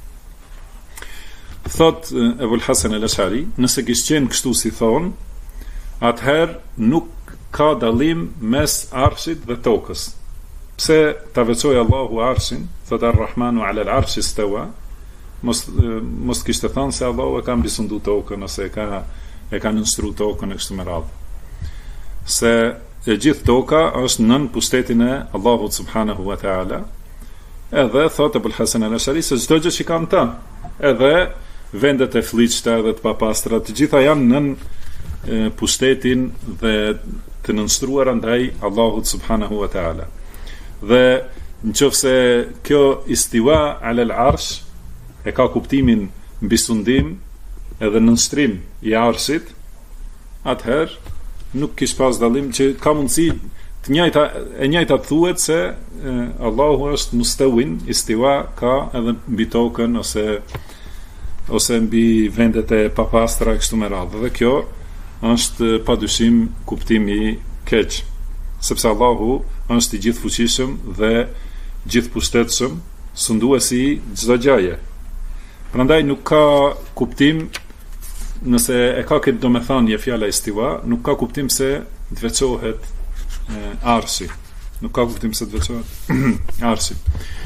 Thot Ebul Hasan al-Ash'ari, nëse kishte qenë kështu si thon, atëherë nuk ka dallim mes arshit dhe tokës. Pse ta veçoi Allahu arshin, thot Ar-Rahmanu 'ala al-'arshi istawa, mos kishte thënë se Allahu e ka mbisundu tokën ose e ka nënstru tokën e kështu me radhë. Se e gjithë toka është nën pushtetin e Allahut subhanahu wa ta'ala. Edhe thot Ebul Hasan al-Ash'ari se çdo gjë që kanë ta, edhe vendet e fllihshta dhe të papastra, të gjitha janë nën pushtetin dhe të nënstruara ndaj Allahut subhanahu wa ta'ala. Dhe nëse kjo istiwa ala al-arsh e ka kuptimin mbisundim edhe nënstrim i arshit, atëherë nuk kish pas dallim që ka mundësi e njëjta të thuhet se Allahu është mustawin, istiwa ka edhe mbi tokën ose mbi vendet e papastra kështu me radhë. Dhe kjo është padyshim kuptim i keq, sepse Allahu është i gjithfuqishëm dhe gjithpushtetshëm, sunduesi i çdo gjëje. Prandaj nuk ka kuptim, nëse e ka këtë domethënie fjala istiwa, nuk ka kuptim se të veçohet arshi. Nuk ka kuptim se të veçohet arshi.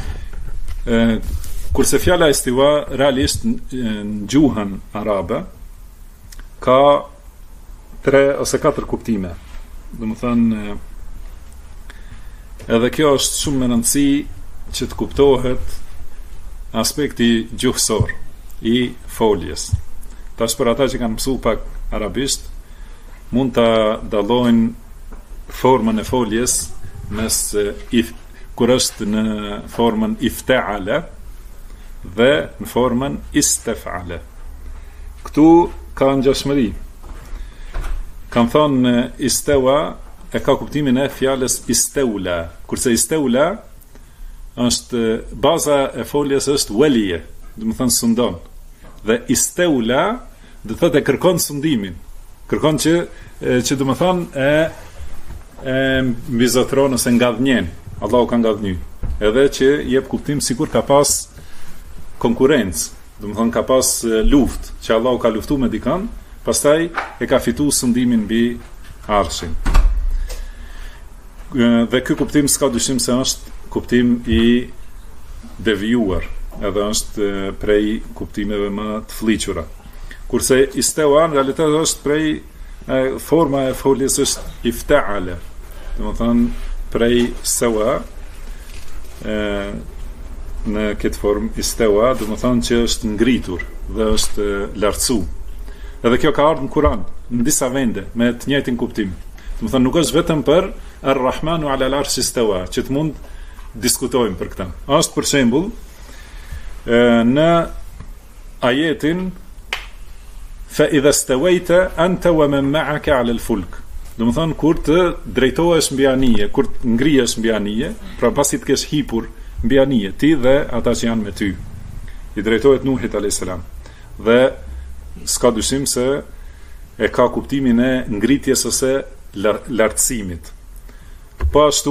Kurse fjala istiwa realisht në gjuhën arabe ka 3 ose 4 kuptime. Domethënë edhe kjo është shumë më rëndësi që të kuptohet aspekti gjuhësor i foljes. Tash për ata që kanë mësuar pak arabisht, mund ta dallojnë formën e foljes mes kur është në formën ifta'ala dhe në formën istaf'ala. Këtu ka ngjashmëri. Kanë thonë istawa e ka kuptimin e fjalës istawla, kurse istawla është baza e foljes është walije, do të thonë sundon. Dhe istawla do të thotë kërkon sundimin. Kërkon që do të thonë e mbizotron ose ngadhnjen. Allahu ka ngadhnyer. Edhe që jep kuptim sikur ka pas konkurrencë, do të thonë ka pas luftë, që Allahu ka luftuar me dikën, pastaj e ka fituar sundimin mbi arshin. Dhe ky kuptim s'ka dyshim se është kuptim i devijuar, edhe është prej kuptimeve më të fllihura. Kurse istawa në realitet është prej forma e foljes është ifta'ala, do të thonë prej sawa, në këtë formë istawa, do të thonë që është ngritur dhe është lartësu. Edhe kjo ka ardhur në Kur'an në disa vende me të njëjtin kuptim. Do të thonë nuk është vetëm për Ar-Rahmanu 'ala al-'arshi istawa, që të mund diskutojmë për këtë. Është për shembull në ajetin fa idha stawayta anta wa man ma'aka 'ala al-fulk. Do të thonë kur të drejtohesh mbi anije, kur të ngrihesh mbi anije, pra pasi të kesh hipur mbi anije, ti dhe ata që janë me ty. I drejtohet Nuhit alayhis salam. Dhe s'ka dyshim se e ka kuptimin e ngritjes ose lartësimit. Po ashtu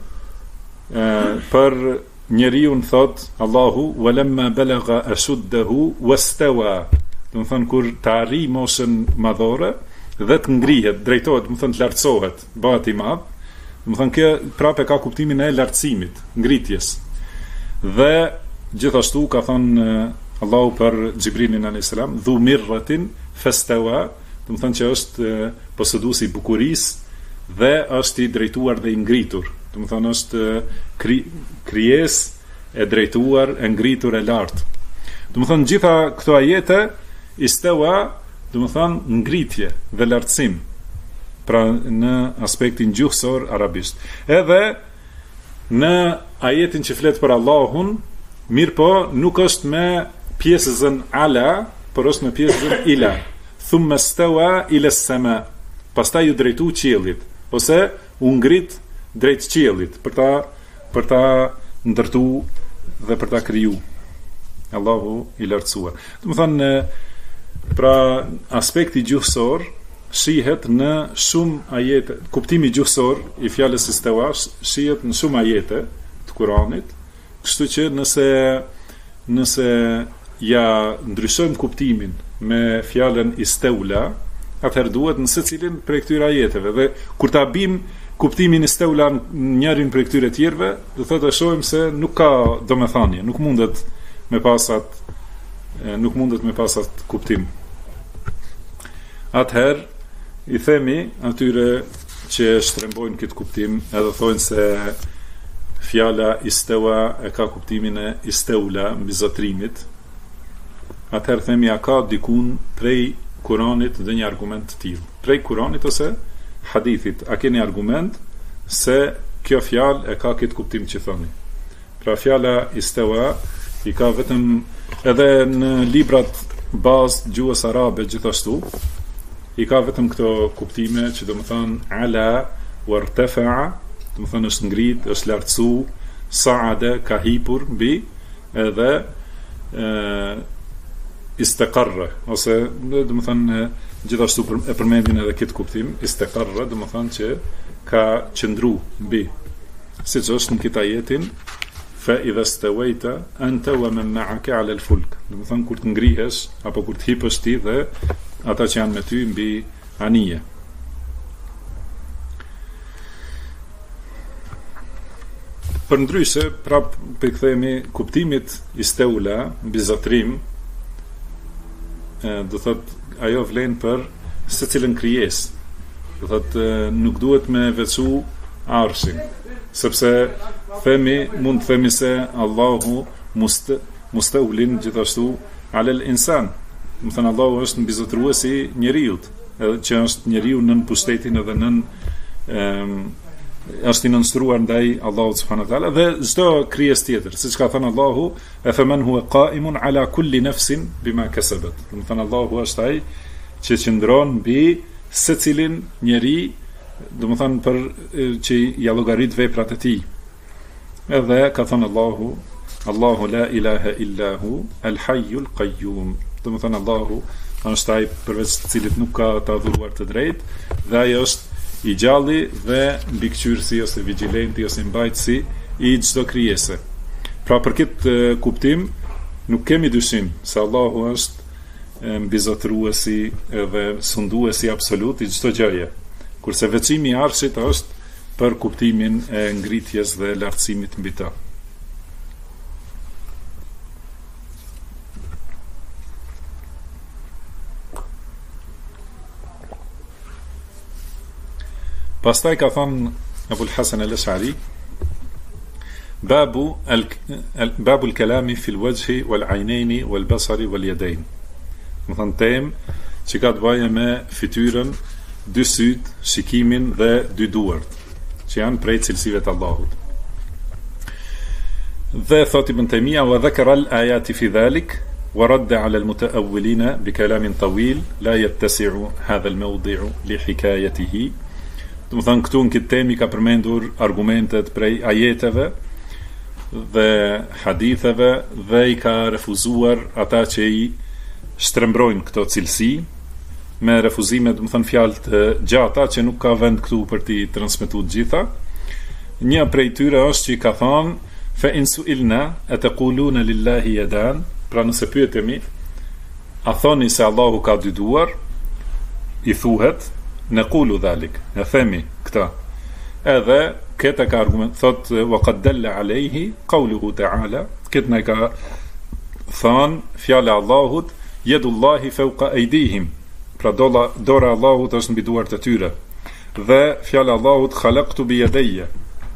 për njeriu thot Allahu walamma balagha ashuddahu wastawa, do të thonë kur të arrijë moshën madhore dhe të ngrihet, drejtohet, do të thonë të lartësohet, bëhet i madh, do të thonë kjo prapë ka kuptimin e lartësimit, ngritjes. Dhe gjithashtu ka thënë Allahu për Xhibrilin alayhis salam, dhu mirratin fastawa, do të thonë që është posëduesi i bukurisë dhe është i drejtuar dhe i ngritur. Do të thonë është krijesë e drejtuar, e ngritur, e lartë. Do të thonë gjitha këto ajete istawa, do të thonë ngritje dhe lartësim, pra në aspektin gjuhësor arabisht. Edhe në ajetin që flet për Allahun, mirë po nuk është me pjesën ala, por është me pjesën ila. Thumma stawa ila as-sama, pastaj u drejtu qiellit, ose u ngrit drejt qiellit për ta ndërtu dhe për ta kriju. Allahu i lartësuar. Do të thonë Pra aspekti gjuhësor shihet në shumë ajete. Kuptimi gjuhësor i fjalës istawa shihet në shumë ajete të Kuranit, kështu që nëse ja ndryshojmë kuptimin me fjalën istaula, atëherë duhet në secilin prej këtyre ajeteve, dhe kur ta bim kuptimin istaula në njërin prej këtyre tjerëve, do thotë shohim se nuk ka domethënie, nuk mundet me pasat kuptim. Atëherë i themi atyre që shtrembojnë këtë kuptim, edhe thonë se fjala istawa e ka kuptimin e istaula mbi zotrimit. Atëherë themi, a ka dikun prej Kuranit dhe një argument të tillë? Prej Kuranit ose hadithit, a keni argument se kjo fjalë e ka këtë kuptim që thoni? Pra fjala istawa i ka vetëm edhe në librat bazë gjuhës arabe gjithashtu, i ka vetëm këto kuptime që do më thënë ala, wartafa'a, do më thënë është ngrit, është lartësu, sa'ada, ka hipur, mbi, edhe istaqarra, ose do më thënë gjithashtu e përmendin edhe këtë kuptim, istaqarra, do më thënë që ka qëndru mbi, siç është në këtë ajetin, fa idha stawayta anta wa man ma'aka 'ala al-fulk, do më thënë kur të ngrihesh apo kur të hipësh ti dhe ata që janë me ty mbi anije. Përndryshe, prap përkthehemi kuptimit istaula mbi zotrim, do thot ajo vlen për secilën krijesë. Do thot nuk duhet me veçu arshin, sepse mund të themi se Allahu mustaulin gjithashtu alel insan. Do thënë Allahu është mbizotruesi njeriut, edhe që është njeriu nën pushtetin edhe nën është i nënstruar ndaj Allahut subhanahu wa taala dhe çdo krijesë tjetër, siç ka thënë Allahu, afaman huwa qa'imun ala kulli nafsin bima kasabat. Do të thënë Allahu është ai që qëndron mbi secilin njeri, do të thënë për që ja llogarit veprat e tij. Edhe ka thënë Allahu la ilaha illa hu al-hayyul qayyum. Do të thënë Allahu është ai përveç të cilit nuk ka të adhuruar të drejtë, dhe ai është i gjalli dhe mbikëqyrësi ose vigjilenti ose mbajtësi i çdo krijese. Pra për këtë kuptim nuk kemi dyshim se Allahu është mbizotruesi dhe sunduesi absolut i çdo gjëje, kurse veçimi i arshit është për kuptimin e ngritjes dhe lartësimit mbi ta. Pastaj ka thënë Abul Hasan al-Ash'ari, babu al-kalami fi al-wajhi wal-'aynaini wal-basari wal-yadayn. Do thënë temë që ka të bëjë me fytyrën, dy syt, shikimin dhe dy duart, që janë prej cilësive të Allahut. Dhe thot Ibn Taymija, wa dhakara al-ayati fi dhalik wa radda 'ala al-muta'awwilina bi kalamin tawil la yattasi'u hadha al-mawdi'u li hikayatihi. Do të thënë këtu në këtë temë ka përmendur argumentet prej ajeteve dhe haditheve dhe i ka refuzuar ata që i shtrembrojnë këto cilësi me refuzime, do të thënë fjalë të gjata që nuk ka vend këtu për t'i transmetuar gjitha. Një prej tyre është që i ka thënë fa in su'ilna ataquluna lillahi yadan, pra nëse pyetemi a thoni se Allahu ka dy duar, i thuhet naqulu dhalik, e themi këta. Edhe këta ka argument, thot wa qad dalla alayhi qawluhu ta'ala, këtë ne ka thënë fjala e Allahut, yadullahi fawqa aydihim, pra dora e Allahut është mbi duart e tyre, dhe fjala e Allahut khalaqtu bi yadayya,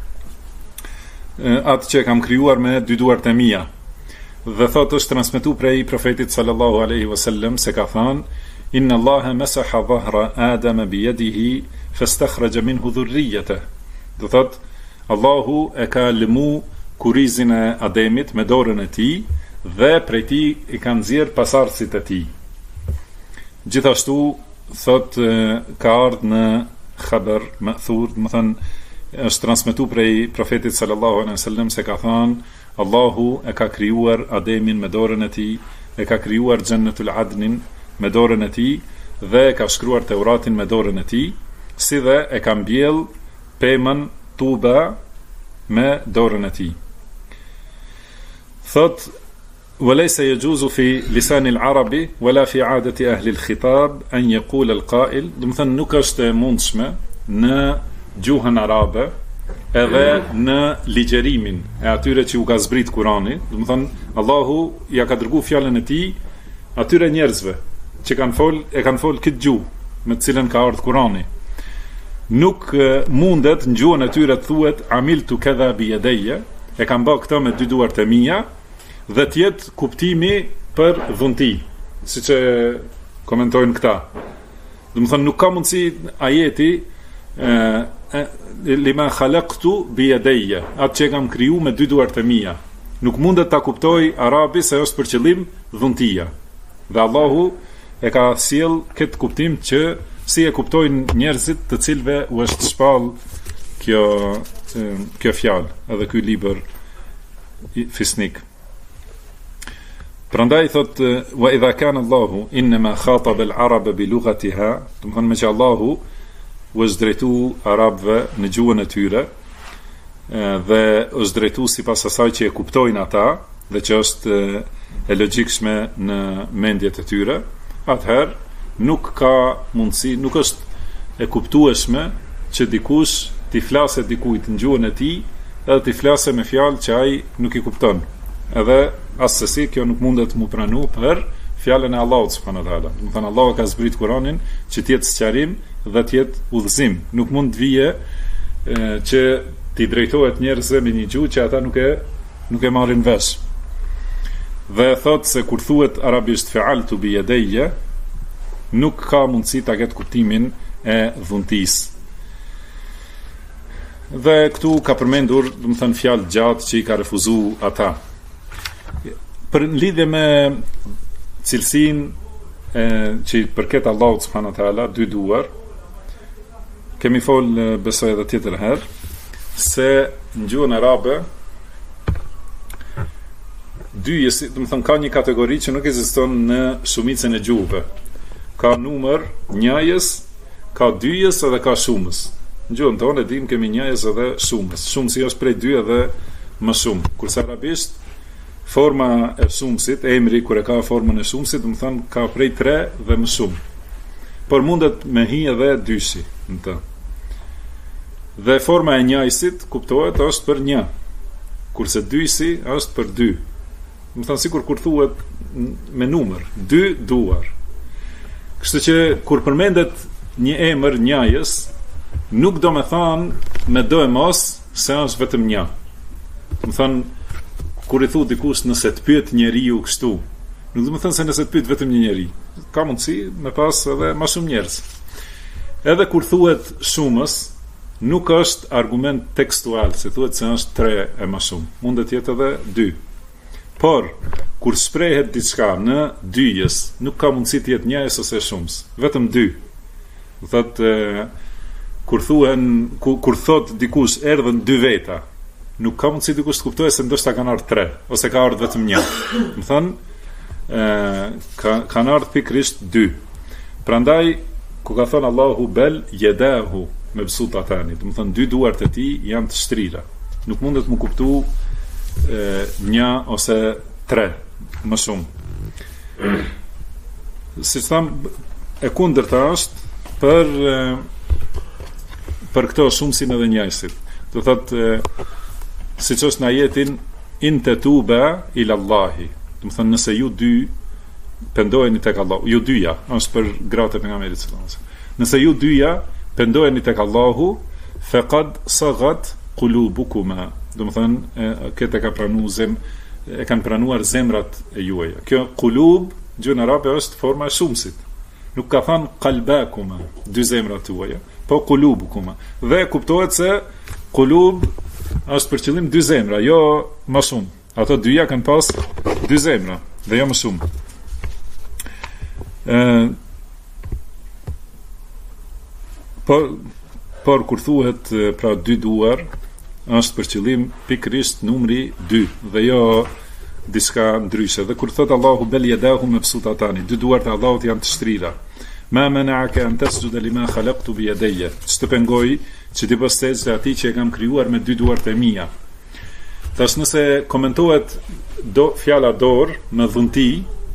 atë që kam krijuar me dy duart e mia. Dhe thot është transmetuar prej profetit sallallahu alaihi wasallam se ka thënë inna Allaha masaha dhahra Adama bi yadihi fastakhraja minhu dhurriyyatahu. Do thot Allahu e ka lëmu kurizin e Ademit me dorën e tij dhe prej tij i ka nxjerr pasardhësit e tij. Gjithashtu thot ka ardhur në khabar ma'thur, do të thënë është transmetuar prej profetit sallallahu alaihi wasallam se ka thënë Allahu e ka krijuar Ademin me dorën e tij, e ka krijuar xhennetul adnin me dorën e tij dhe ka shkruar Teuratin me dorën e tij, si dhe e ka mbjell pemën Tuba me dorën e tij. Thot وليس يجوز في لسان العرب ولا في عادة أهل الخطاب أن يقول القائل do të thënë nuk është e mundshme në gjuhën arabe edhe në ligjerimin e atyre që u ka zbrit Kurani, do të thënë Allahu ja ka dërguar fjalën e tij atyre njerëzve që kanë fol këtë gjuhë me të cilën ka ardhur Kurani. Nuk mundet në gjuhën e tyre të thuhet amiltu kadha bi yadayya, e kam bërë këtë me dy duart e mia, dhe tjetë kuptimi për dhunti, si që komentojnë këta. Dhe më thënë, nuk ka mundësi ajeti liman khalaqtu bi yadayya, atë që kam kriju me dy duart e mia. Nuk mundet ta kuptoj arabi se është për qëllim dhuntia. Dhe Allahu e ka sjell këtë kuptim që si e kuptojnë njerëzit të cilve u është shpall kjo fjalë, edhe ky libër fisnik. Prandaj thot wa idha kana Allahu inma khataba al-araba bi lughatiha, do të thonë me që Allahu u është drejtu arabëve në gjuhën e tyre dhe është drejtu sipas asaj që e kuptojnë ata dhe që është e logjikshme në mendjet e tyre, atëherë nuk ka mundësi, nuk është e kuptueshme që dikush t'i flasë dikujt në gjuhën e tij edhe t'i flasë me fjalë që ai nuk i kupton. Edhe asësi kjo nuk mundet mu pranu për fjalën e Allahut subhanahu wa taala. Do të thënë Allahu ka zbrit Kur'anin që të jetë sqarim dhe të jetë udhëzim. Nuk mund të vije që t'i drejtohet njerëzve me një gjuhë që ata nuk e marrin vesh. Dhe thot se kur thuhet arabisht fa'altu bi yadayya, nuk ka mundësi ta ketë kuptimin e dhuntisë. Dhe këtu ka përmendur, do të thënë fjalë gjatë që i ka refuzuar ata. Për në lidhje me cilësinë që i përket Allahut subhanahu wa taala, dy duar, kemi fol besoj edhe tjetër herë se në gjuhën arabe dyjesi, do të thënë ka një kategori që nuk ekziston në shumicën e gjuhëve. Ka numër njëjës, ka dyjës edhe ka shumës. Në gjuhën tonë e dim kemi njëjës edhe shumës. Shumësi është prej dy edhe më shumë. Kurse arabisht forma e shumësit, emri kur e ka formën e shumësit, do të thënë ka prej 3 dhe më shumë. Por mundet me hi edhe dyshi në të. Dhe forma e njëjësit kuptohet është për një, kurse dyshi është për 2. Do të thënë sikur kur thuhet me numër, 2 duar. Kështu që kur përmendet një emër njëjës, nuk do me thënë me do e mos se është vetëm një. Do të thënë kur i thu dikush nëse të pyet njeriu kështu, nuk do të thënë se nëse të pyet vetëm një njeri, ka mundësi me pas edhe më shumë njerëz. Edhe kur thuhet shumës, nuk është argument tekstual, se thuhet se është 3 e më shumë, mund të jetë edhe 2. Por kur shprehet diçka në dyjes, nuk ka mundësi të jetë njëjës ose shumës, vetëm 2. Do thotë kur thot dikush erdhën 2 veta, nuk ka mundësi dikush të kuptojë se ndoshta kanë ardhur 3 ose ka ardhur vetëm 1. Do thënë kanë ardhur pikërisht 2. Prandaj ku ka thënë Allahu bel yadahu me bsutatani, do të thënë 2 duart e tij janë të shtrira. Nuk mundet të më kuptu 1 ose 3 më shumë. Si tham, e kundërta është për këto shumësin edhe njëjësit. Do thotë siç është në ajetin in tatuba ila Allahi, do të thënë nëse ju dy pendoheni tek Allahu, ju dyja, është për gratë e pejgamberit sallallahu alajhi wasallam. Nëse ju dyja pendoheni tek Allahu, faqad saghat qulubukuma, do të thënë këtë kanë pranuar zemrat e juaja. Kjo qulub gjuhën arabe është forma e shumësit. Nuk ka thënë qalbakuma, 2 zemrat tuaja, po qulubukuma. Dhe kuptohet se qulub është për qëllim 2 zemra, jo më shumë. Ato dyja kanë pas 2 zemra dhe jo më shumë. Por kur thuhet pra 2 duar, është për qëllim pikërisht numri 2 dhe jo diçka ndryshe. Dhe kur thot Allahu bel yadahu mabsutatani, dy duart e Allahut janë të shtrira. Ma mana'aka an tasjuda lima khalaqtu bi yadayya. Ç'të pengoi që ti bësh sejdë atij që e kam krijuar me dy duart e mia. Tash nëse komentohet fjala dorë me dhunti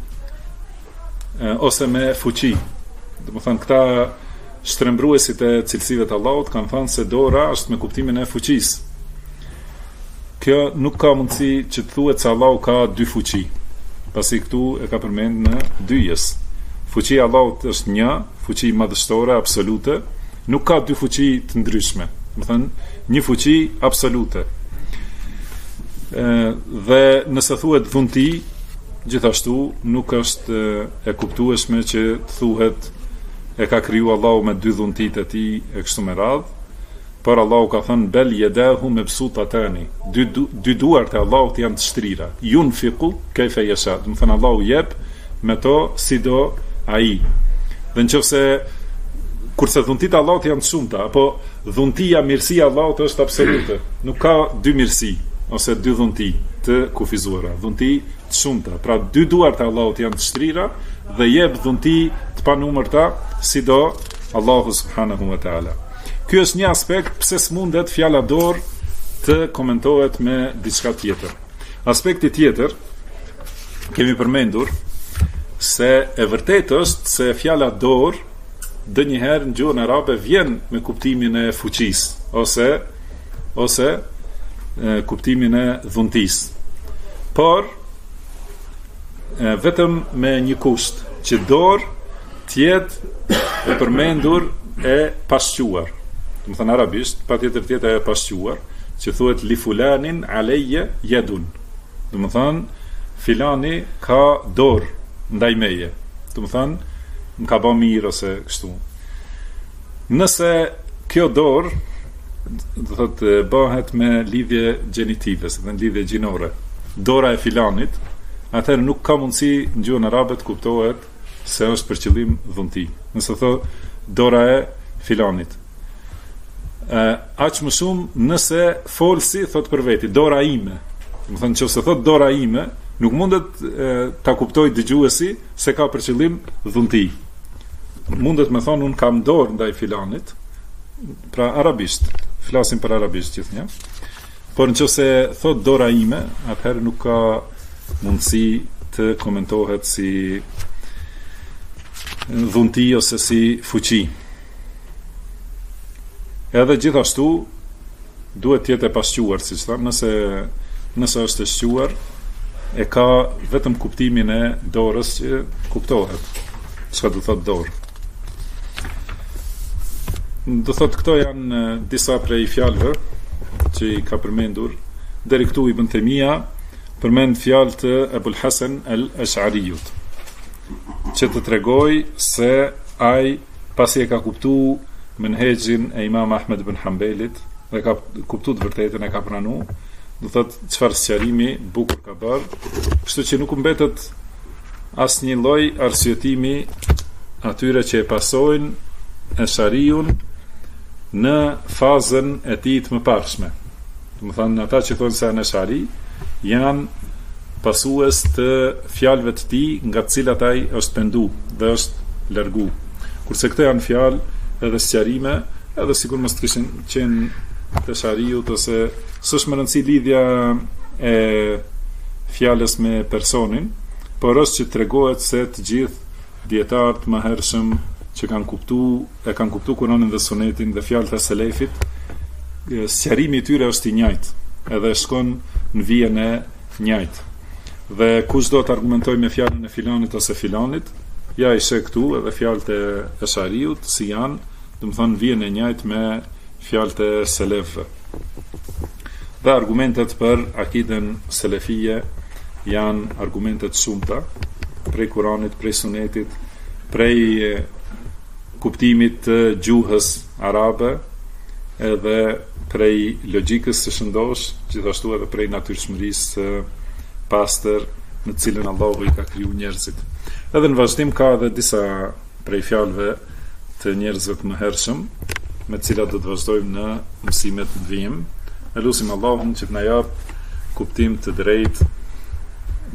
ose me fuqi. Domethënë këta shtrembruesit e cilësive të Allahut kanë thënë se dora është me kuptimin e fuqisë. Kjo nuk ka mundësi që të thuhet se Allahu ka dy fuqi, pasi këtu e ka përmend në dyjes. Fuqia e Allahut është një, fuqi madhështore, absolute, nuk ka dy fuqi të ndryshme. Domethënë, një fuqi absolute. Dhe nëse thuhet dhunti, gjithashtu nuk është e kuptueshme që të thuhet e ka kriju Allahu me dy dhuntit e tij e kështu me radhë, por Allahu ka thënë bel yadahu mabsutatani. Dy duart e Allahut janë të shtrira. Yunfiqu kayfa yasha. Do të thënë Allahu jep me to si do ai. Dhe nëse kurse dhuntit e Allahut janë të shumta, apo dhuntia, mirësia e Allahut është absolute. Nuk ka dy mirësi ose dy dhunti të kufizuara. Dhunti të shumta. Pra dy duart e Allahut janë të shtrira dhe jep dhunti të panumërta si do Allahu subhanahu wa taala. Ky është një aspekt pse s'mundet fjala dorë të komentohet me diçka tjetër. Aspekti tjetër kemi përmendur se e vërtetë është se fjala dorë ndonjëherë në gjuhën arabe vjen me kuptimin e fuqisë ose kuptimin e dhuntisë. Por vetëm me një kusht, që dorë tjetë e përmendur e pasquar. Do të thënë arabisht, patjetër tjetër e pasquar, që thuhet li fulanin alayya yadun. Do të thënë filani ka dorë ndaj meje. Do të thënë më ka bë mirë ose kështu. Nëse kjo dorë do thotë bëhet me lidhje gjenitive, do të thënë lidhje gjinore, dora e filanit, atëherë nuk ka mundësi në gjuhën arabe të kuptohet se është për qëllim dhunti. Nëse thotë dora e filanit, aq më shumë nëse folsi thot për veti dora ime. Do të thënë nëse thot dora ime, nuk mundet ta kuptoj dëgjuesi se ka për qëllim dhunti. Mundet me thonë un kam dorë ndaj filanit, pra arabisht, flasim për arabisht gjithnjë. Por nëse thot dora ime, atëherë nuk ka mundësi të komentohet si dhunti ose si fuqi. Edhe gjithashtu duhet të jetë e pasquar, siç thamë, nëse është e shquar, e ka vetëm kuptimin e dorës që kuptohet. Çka do thot dorë? Do thot këto janë disa prej fjalëve që i ka përmendur. Deri këtu Ibn Taymija përmend fjalë të Ebul Hasan al-Ash'ariyut, që të tregoj se ai pasi e ka kuptuar menhexhin e Imam Ahmed ibn Hanbelit dhe ka kuptuar të vërtetën, e ka pranuar, do thot çfarë sqarimi bukur ka bërë, kështu që nuk mbetet asnjë lloj arsyetimi atyre që e pasojnë Ash'ariun në fazën e tij të mëparshme. Do të thonë ata që thonë se janë Ash'ari janë pasues të fjalëve të tij nga të cilat ai është pendu dhe është largu. Kurse këto janë fjalë edhe sqarime, edhe sikur mos të kishin qenë të Ash'ariut, ose s'është më rëndësi lidhja e fjalës me personin, por është që tregohet se të gjithë dietarët më hershëm që kanë kuptuar Kur'anin dhe Sunetin dhe fjalët e selefit, sqarimi i tyre është i njëjtë, edhe shkon në vijën e njëjtë. Dhe kushdo të argumentoj me fjalën e filanit ose filanit, ja i sheh këtu edhe fjalët e Ash'ariut si janë, do të thonë vijën e njëjtë me fjalët e selefëve. Dhe argumentet për akiden selefie janë argumentet shumëta, prej Kuranit, prej Sunetit, prej kuptimit të gjuhës arabe, edhe prej logjikës së shëndosh, gjithashtu edhe prej natyrshmërisë së pastër në cilën Allahu i ka kriju njerëzit. Edhe në vazhdim ka edhe disa prej fjalëve të njerëzve të mëhershëm, me të cilat do të vazhdojmë në mësimet në vijim. Ne lutim Allahun që të na jap kuptim të drejtë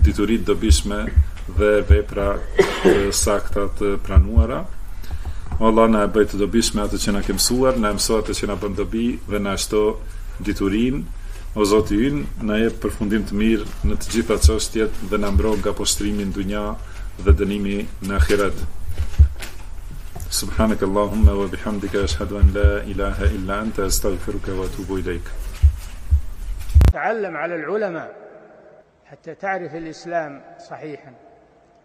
diturit dobishme dhe vepra sakta të pranuara. Allah na e bëj të dobishme atë që na ke mësuar, na mëso atë që na bën dobi dhe na shto diturin. O Zoti ynë, na jep përfundim të mirë në të gjitha çështjet dhe na mbro nga poshtrimi në dunja dhe dënimi në ahiret. Subhanak Allahumma wa bihamdika ashhadu an la ilaha illa anta astaghfiruka wa atubu ilaik. تعلم على العلماء حتى تعرف الإسلام صحيحا.